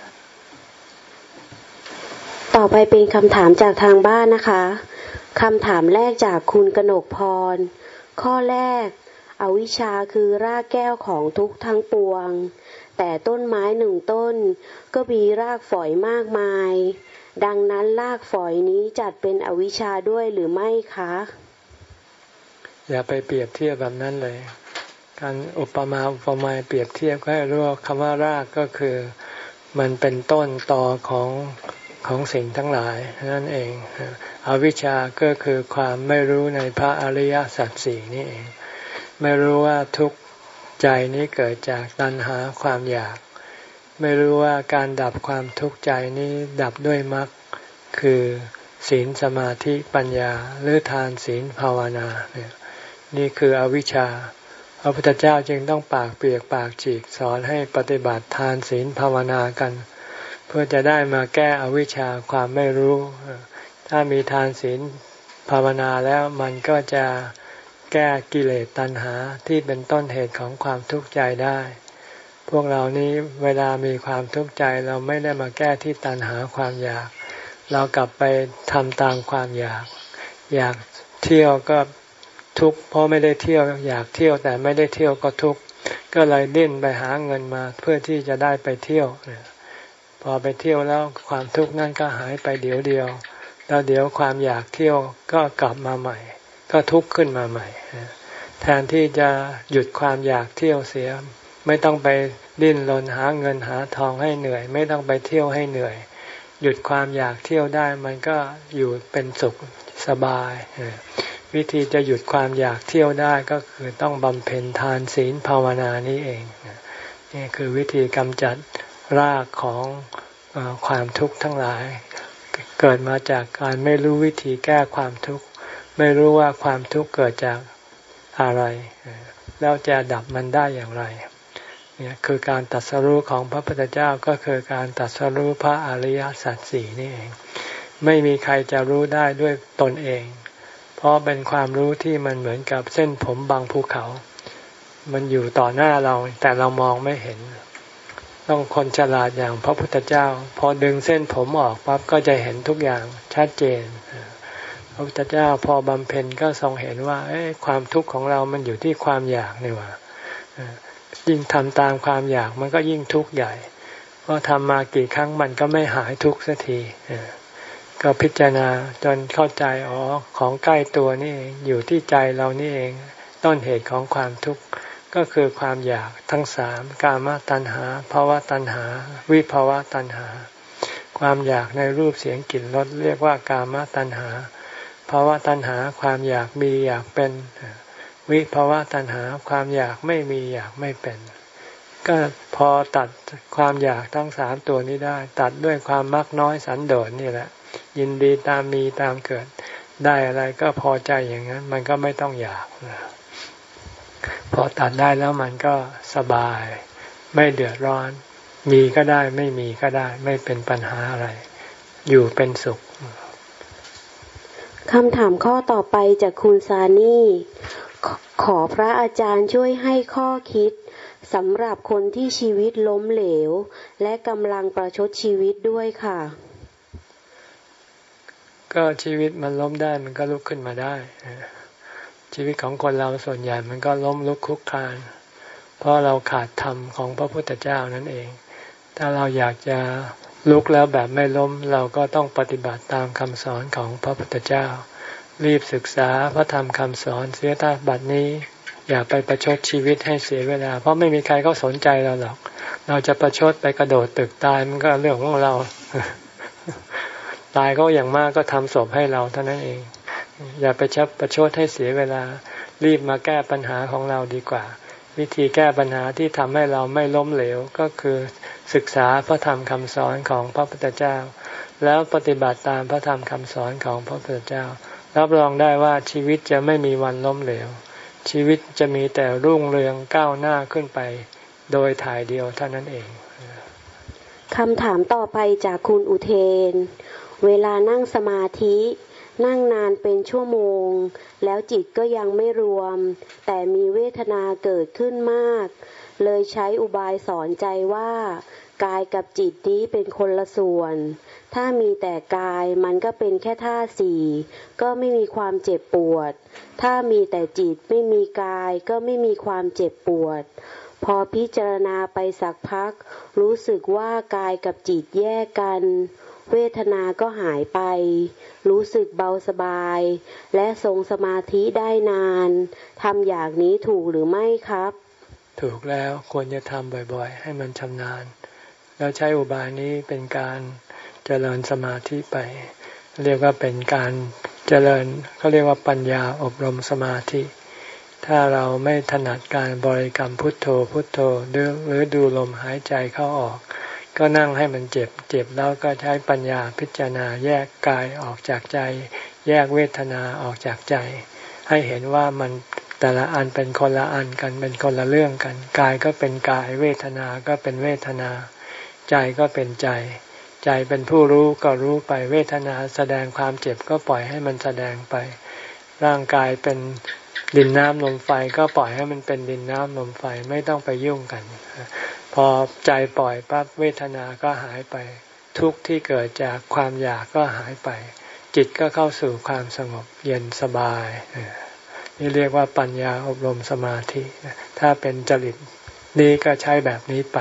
[SPEAKER 2] ต่อไปเป็นคำถามจากทางบ้านนะคะคำถามแรกจากคุณกนกพรข้อแรกอวิชชาคือรากแก้วของทุกข์ทั้งปวงแต่ต้นไม้หนึ่งต้นก็มีรากฝอยมากมายดังนั้นรากฝอยนี้จัดเป็นอวิชชาด้วยหรือไม่คะ
[SPEAKER 1] อย่าไปเปรียบเทียบแบบนั้นเลยการอุปมาอุปไมยเปรียบเทียบก็ให้รู้ว่าคำว่ารากก็คือมันเป็นต้นตอของของสิ่งทั้งหลายนั่นเองอวิชชาก็คือความไม่รู้ในพระอริยสัจสี่นี่เองไม่รู้ว่าทุกข์ใจนี้เกิดจากตัณหาความอยากไม่รู้ว่าการดับความทุกข์ใจนี้ดับด้วยมรรคคือศีลสมาธิปัญญาหรือทานศีลภาวนาเนี่ยนี่คืออวิชชาพระพุทธเจ้าจึงต้องปากเปียกปากฉีกสอนให้ปฏิบัติทานศีลภาวนากันเพื่อจะได้มาแก้อวิชชาความไม่รู้ถ้ามีทานศีลภาวนาแล้วมันก็จะแก้กิเลสตัณหาที่เป็นต้นเหตุของความทุกข์ใจได้พวกเรานี้เวลามีความทุกข์ใจเราไม่ได้มาแก้ที่ตัณหาความอยากเรากลับไปทำตามความอยากอยากเที่ยวก็ทุกข์เพราะไม่ได้เที่ยวอยากเที่ยวแต่ไม่ได้เที่ยวก็ทุกข์ก็เลยดิ้นไปหาเงินมาเพื่อที่จะได้ไปเที่ยวพอไปเที่ยวแล้วความทุกข์นั่นก็หายไปเดี๋ยวเดียวแล้วเดี๋ยวความอยากเที่ยวก็กลับมาใหม่ก็ทุกข์ขึ้นมาใหม่แทนที่จะหยุดความอยากเที่ยวเสียไม่ต้องไปดิ้นรนหาเงินหาทองให้เหนื่อยไม่ต้องไปเที่ยวให้เหนื่อยหยุดความอยากเที่ยวได้มันก็อยู่เป็นสุขสบายวิธีจะหยุดความอยากเที่ยวได้ก็คือต้องบำเพ็ญทานศีลภาวนานี้เองนี่คือวิธีกำจัดรากของความทุกข์ทั้งหลายเกิดมาจากการไม่รู้วิธีแก้ความทุกข์ไม่รู้ว่าความทุกข์เกิดจากอะไรแล้วจะดับมันได้อย่างไรเนี่ยคือการตรัสรู้ของพระพุทธเจ้าก็คือการตรัสรู้พระอริยสัจสี่นี่เองไม่มีใครจะรู้ได้ด้วยตนเองเพราะเป็นความรู้ที่มันเหมือนกับเส้นผมบางภูเขามันอยู่ต่อหน้าเราแต่เรามองไม่เห็นต้องคนฉลาดอย่างพระพุทธเจ้าพอดึงเส้นผมออกปั๊บก็จะเห็นทุกอย่างชัดเจนพระพุทธเจ้าพอบำเพ็ญก็ทรงเห็นว่าเอ้ยความทุกข์ของเรามันอยู่ที่ความอยากนี่หว่ายิ่งทำตามความอยากมันก็ยิ่งทุกข์ใหญ่เพราะทำมากี่ครั้งมันก็ไม่หายทุกข์สักทีก็พิจารณาจนเข้าใจอ๋อของใกล้ตัวนี่เองอยู่ที่ใจเรานี่เองต้นเหตุของความทุกข์ก็คือความอยากทั้งสามกามตัณหาภวตัณหาวิภวตัณหาความอยากในรูปเสียงกลิ่นรสเรียกว่ากามตัณหาภวตัณหาความอยากมีอยากเป็นวิภวตัณหาความอยากไม่มีอยากไม่เป็นก็พอตัดความอยากทั้งสามตัวนี้ได้ตัดด้วยความมักน้อยสันโดษนี่แหละยินดีตามมีตามเกิดได้อะไรก็พอใจอย่างนั้นมันก็ไม่ต้องอยากพอตัดได้แล้วมันก็สบายไม่เดือดร้อนมีก็ได้ไม่มีก็ได้ไม่เป็นปัญหาอะไรอยู่เป็นสุข
[SPEAKER 2] คำถามข้อต่อไปจากคุณซานี่ขอพระอาจารย์ช่วยให้ข้อคิดสำหรับคนที่ชีวิตล้มเหลวและกำลังประชดชีวิตด้วยค่ะ
[SPEAKER 1] ก็ชีวิตมันล้มได้มันก็ลุกขึ้นมาได้ชีวิตของคนเราส่วนใหญ่มันก็ล้มลุกคลุกคลานเพราะเราขาดธรรมของพระพุทธเจ้านั่นเองถ้าเราอยากจะลุกแล้วแบบไม่ล้มเราก็ต้องปฏิบัติตามคำสอนของพระพุทธเจ้ารีบศึกษาพระธรรมคำสอนเสียตั้งบัดนี้อย่าไปประชดชีวิตให้เสียเวลาเพราะไม่มีใครก็สนใจเราหรอกเราจะประชดไปกระโดดตึกตายมันก็เรื่องของเรา ตายก็อย่างมากก็ทำศพให้เราเท่านั้นเองอย่าไปชับประชดให้เสียเวลารีบมาแก้ปัญหาของเราดีกว่าวิธีแก้ปัญหาที่ทำให้เราไม่ล้มเหลวก็คือศึกษาพระธรรมคำสอนของพระพุทธเจ้าแล้วปฏิบัติตามพระธรรมคำสอนของพระพุทธเจ้ารับรองได้ว่าชีวิตจะไม่มีวันล้มเหลวชีวิตจะมีแต่รุ่งเรืองก้าวหน้าขึ้นไปโดยถ่ายเดียวเท่านั้นเอง
[SPEAKER 2] คำถามต่อไปจากคุณอุเทนเวลานั่งสมาธินั่งนานเป็นชั่วโมงแล้วจิตก็ยังไม่รวมแต่มีเวทนาเกิดขึ้นมากเลยใช้อุบายสอนใจว่ากายกับจิตนี้เป็นคนละส่วนถ้ามีแต่กายมันก็เป็นแค่ธาตุสี่ก็ไม่มีความเจ็บปวดถ้ามีแต่จิตไม่มีกายก็ไม่มีความเจ็บปวดพอพิจารณาไปสักพักรู้สึกว่ากายกับจิตแยกกันเวทนาก็หายไปรู้สึกเบาสบายและทรงสมาธิได้นานทำอย่างนี้ถูกหรือไม่ครับ
[SPEAKER 1] ถูกแล้วควรจะทำบ่อยๆให้มันชำนาญแล้วใช้อุบายนี้เป็นการเจริญสมาธิไปเรียกว่าเป็นการเจริญเขาเรียกว่าปัญญาอบรมสมาธิถ้าเราไม่ถนัดการบริกรรมพุทโธพุทโธหรือหรือดูลมหายใจเข้าออกก็นั่งให้มันเจ็บเจ็บแล้วก็ใช้ปัญญาพิจารณาแยกกายออกจากใจแยกเวทนาออกจากใจให้เห็นว่ามันแต่ละอันเป็นคนละอันกันเป็นคนละเรื่องกันกายก็เป็นกายเวทนาก็เป็นเวทนาใจก็เป็นใจใจเป็นผู้รู้ก็รู้ไปเวทนาแสดงความเจ็บก็ปล่อยให้มันแสดงไปร่างกายเป็นดินน้ำลมไฟก็ปล่อยให้มันเป็นดินน้ำลมไฟไม่ต้องไปยุ่งกันพอใจปล่อยปั๊บเวทนาก็หายไปทุกข์ที่เกิดจากความอยากก็หายไปจิตก็เข้าสู่ความสงบเย็นสบายนี่เรียกว่าปัญญาอบรมสมาธิถ้าเป็นจริตนี้ก็ใช้แบบนี้ไป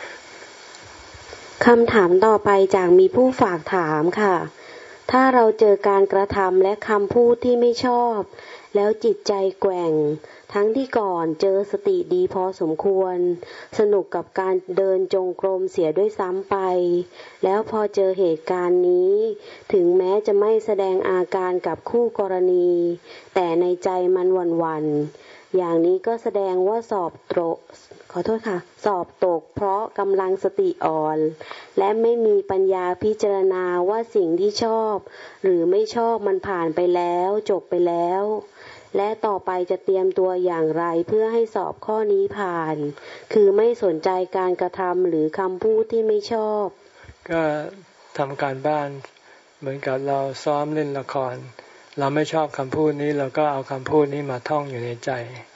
[SPEAKER 2] คำถามต่อไปจากมีผู้ฝากถามค่ะถ้าเราเจอการกระทำและคำพูดที่ไม่ชอบแล้วจิตใจแกว่งทั้งที่ก่อนเจอสติดีพอสมควรสนุกกับการเดินจงกรมเสียด้วยซ้ำไปแล้วพอเจอเหตุการณ์นี้ถึงแม้จะไม่แสดงอาการกับคู่กรณีแต่ในใจมันหวั่นๆอย่างนี้ก็แสดงว่าสอบตกขอโทษค่ะสอบตกเพราะกำลังสติอ่อนและไม่มีปัญญาพิจารณาว่าสิ่งที่ชอบหรือไม่ชอบมันผ่านไปแล้วจบไปแล้วและต่อไปจะเตรียมตัวอย่างไรเพื่อให้สอบข้อนี้ผ่านคือไม่สนใจการกระทำหรือคำพูดที่ไม่ชอบ
[SPEAKER 1] ก็ทำการบ้านเหมือนกับเราซ้อมเล่นละครเราไม่ชอบคำพูดนี้เราก็เอาคำพูดนี้มาท่องอยู่ในใจ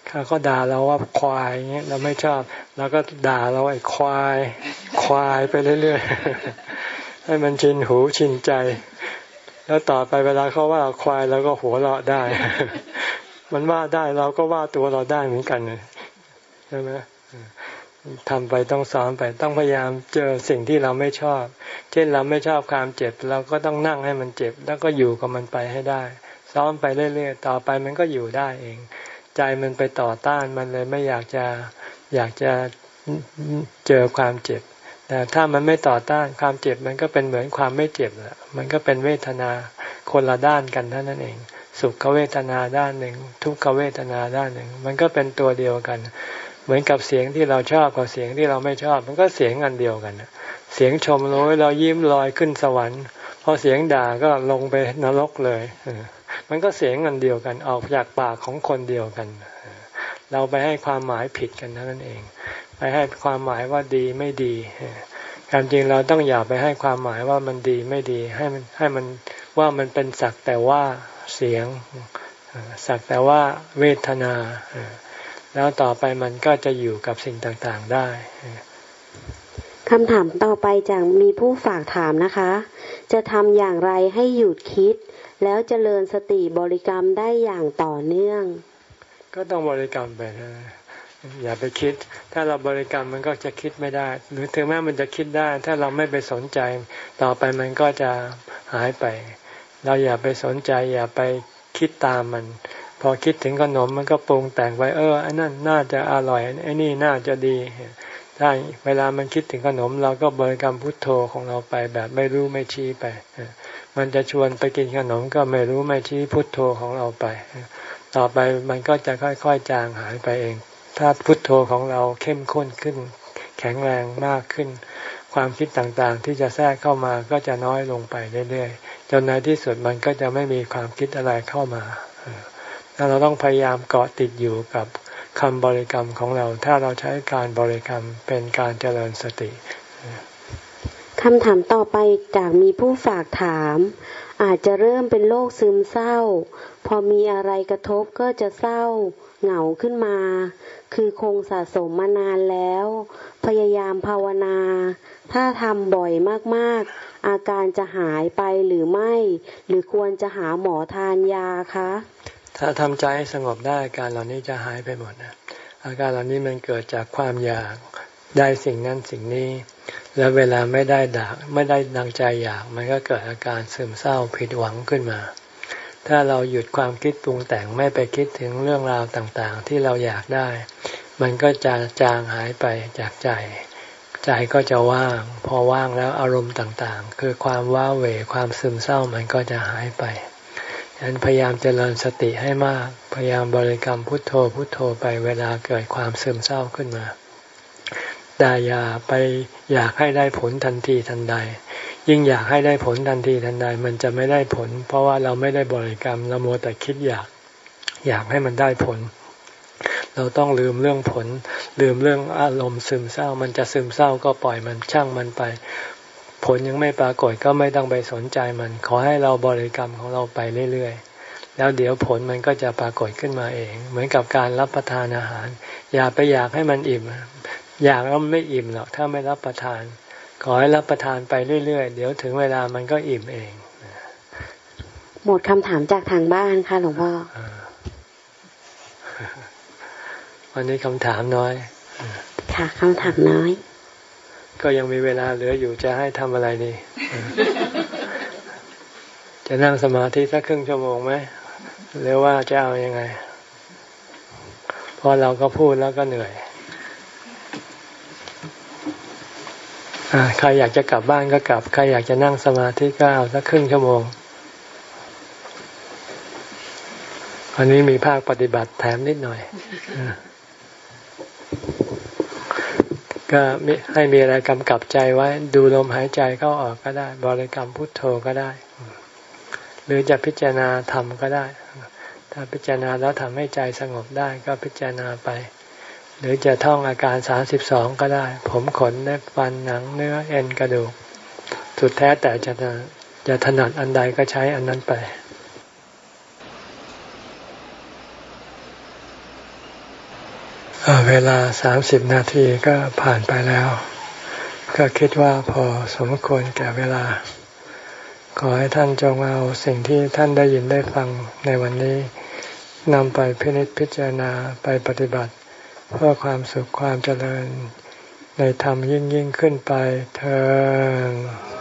[SPEAKER 1] เขาก็ด่าเราว่าควายเงี้ยเราไม่ชอบเราก็ด่าเราไอ้ควายควายไปเรื่อยๆให้มันชินหูชินใจแล้วต่อไปเวลาเขาว่าควายเราก็หัวเราะได้มันว่าได้เราก็ว่าตัวเราได้เหมือนกันใช่ไหมทำไปต้องซ้อมไปต้องพยายามเจอสิ่งที่เราไม่ชอบเช่นเราไม่ชอบความเจ็บเราก็ต้องนั่งให้มันเจ็บแล้วก็อยู่กับมันไปให้ได้ซ้อมไปเรื่อยๆต่อไปมันก็อยู่ได้เองใจมันไปต่อต้านมันเลยไม่อยากจะอยากจะเจอความเจ็บแต่ถ้ามันไม่ต่อต้านความเจ็บมันก็เป็นเหมือนความไม่เจ็บแหละมันก็เป็นเวทนาคนละด้านกันเท่านั้นเองสุขเวทนาด้านหนึ่งทุกขเวทนาด้านหนึ่งมันก็เป็นตัวเดียวกันเหมือนกับเสียงที่เราชอบกับเสียงที่เราไม่ชอบมันก็เสียงอันเดียวกันเสียงชมเราเรายิ้มลอยขึ้นสวรรค์พอเสียงด่าก็ลงไปนรกเลยมันก็เสียงอันเดียวกันออกจากปากของคนเดียวกันเราไปให้ความหมายผิดกันเท่านั้นเองไปให้ความหมายว่าดีไม่ดีความจริงเราต้องอย่าไปให้ความหมายว่ามันดีไม่ดีให้มันให้มันว่ามันเป็นสักแต่ว่าเสียงสักแต่ว่าเวทนาแล้วต่อไปมันก็จะอยู่กับสิ่งต่างๆได้
[SPEAKER 2] คำถามต่อไปจากมีผู้ฝากถามนะคะจะทำอย่างไรให้หยุดคิดแล้วเจริญสติบริกรรมได้อย่างต่อเนื่อง
[SPEAKER 1] ก็ต้องบริกรรมไปนะอย่าไปคิดถ้าเราบริกรรมมันก็จะคิดไม่ได้หรือถึงแม้มันจะคิดได้ถ้าเราไม่ไปสนใจต่อไปมันก็จะหายไปเราอย่าไปสนใจอย่าไปคิดตามมันพอคิดถึงขนมมันก็ปรุงแต่งไปเออไอ้นั่นน่าจะอร่อยไอ้นี่น่าจะดีถ้าเวลามันคิดถึงขนมเราก็บริกรรมพุทโธของเราไปแบบไม่รู้ไม่ชี้ไปมันจะชวนไปกินขนมก็ไม่รู้ไม่ชี้พุทโธของเราไปต่อไปมันก็จะค่อยๆจางหายไปเองถ้าพุทโธของเราเข้มข้นขึ้นแข็งแรงมากขึ้นความคิดต่างๆที่จะแทรกเข้ามาก็จะน้อยลงไปเรื่อยๆจนในที่สุดมันก็จะไม่มีความคิดอะไรเข้ามาถ้าเราต้องพยายามเกาะติดอยู่กับคำบริกรรมของเราถ้าเราใช้การบริกรรมเป็นการเจริญสติ
[SPEAKER 2] คำถามต่อไปจากมีผู้ฝากถามอาจจะเริ่มเป็นโรคซึมเศร้าพอมีอะไรกระทบก็จะเศร้าเหงาขึ้นมาคือคงสะสมมานานแล้วพยายามภาวนาถ้าทำบ่อยมากๆอาการจะหายไปหรือไม่หรือควรจะหาหมอทานยาคะ
[SPEAKER 1] ถ้าทำใจให้สงบได้อาการเหล่านี้จะหายไปหมดนะอาการเหล่านี้มันเกิดจากความอยากได้สิ่งนั้นสิ่งนี้แล้วเวลาไม่ได้ดักไม่ได้ดังใจอยากมันก็เกิดอาการซึมเศร้าผิดหวังขึ้นมาถ้าเราหยุดความคิดปรุงแต่งไม่ไปคิดถึงเรื่องราวต่างๆที่เราอยากได้มันก็จะจางหายไปจากใจใจก็จะว่างพอว่างแล้วอารมณ์ต่างๆคือความว้าเหวความซึมเศร้ามันก็จะหายไปฉะนั้นพยายามเจริญสติให้มากพยายามบริกรรมพุทโธพุทโธไปเวลาเกิดความซึมเศร้าขึ้นมาแต่อย่าไปอยากให้ได้ผลทันทีทันใดยิ่งอยากให้ได้ผลทันทีทันใดมันจะไม่ได้ผลเพราะว่าเราไม่ได้บริกรรมเรามัวแต่คิดอยากอยากให้มันได้ผลเราต้องลืมเรื่องผลลืมเรื่องอารมณ์ซึมเศร้ามันจะซึมเศร้าก็ปล่อยมันช่างมันไปผลยังไม่ปรากฏก็ไม่ต้องไปสนใจมันขอให้เราบริกรรมของเราไปเรื่อยๆแล้วเดี๋ยวผลมันก็จะปรากฏขึ้นมาเองเหมือนกับการรับประทานอาหารอย่าไปอยากให้มันอิ่มอยากแล้วมันไม่อิ่มหรอกถ้าไม่รับประทานขอให้รับประทานไปเรื่อยๆเดี๋ยวถึงเวลามันก็อิ่มเอง
[SPEAKER 2] หมดคำถามจากทางบ้านค่ะหลวงพ่อ
[SPEAKER 1] วันนี้คำถามน้อย
[SPEAKER 2] ค่ะคำถามน้อย
[SPEAKER 1] ก็ยังมีเวลาเหลืออยู่จะให้ทำอะไรดี จะนั่งสมาธิสักครึ่งชั่วโมงไหมหรือว่าจะเอายังไงพอเราก็พูดแล้วก็เหนื่อยใครอยากจะกลับบ้านก็กลับใครอยากจะนั่งสมาธิก็เอาสักครึ่งชั่วโมงวันนี้มีภาคปฏิบัติแถมนิดหน่อยก็ให้มีอะไรกำกับใจไว้ดูลมหายใจเข้าออกก็ได้บริกรรมพุทโธก็ได้หรือจะพิจารณาธรรมก็ได้ถ้าพิจารณาแล้วทำให้ใจสงบได้ก็พิจารณาไปหรือจะท่องอาการสามสิบสองก็ได้ผมขนเล็บฟันหนังเนื้อเอ็นกระดูกสุดแท้แต่จะจะถนัดอันใดก็ใช้อันนั้นไปเวลาสามสิบนาทีก็ผ่านไปแล้วก็คิดว่าพอสมควรแก่เวลาขอให้ท่านจงเอาสิ่งที่ท่านได้ยินได้ฟังในวันนี้นำไปพินิจพิจารณาไปปฏิบัติเพื่อความสุขความเจริญในธรรมยิ่งยิ่งขึ้นไปเทอญ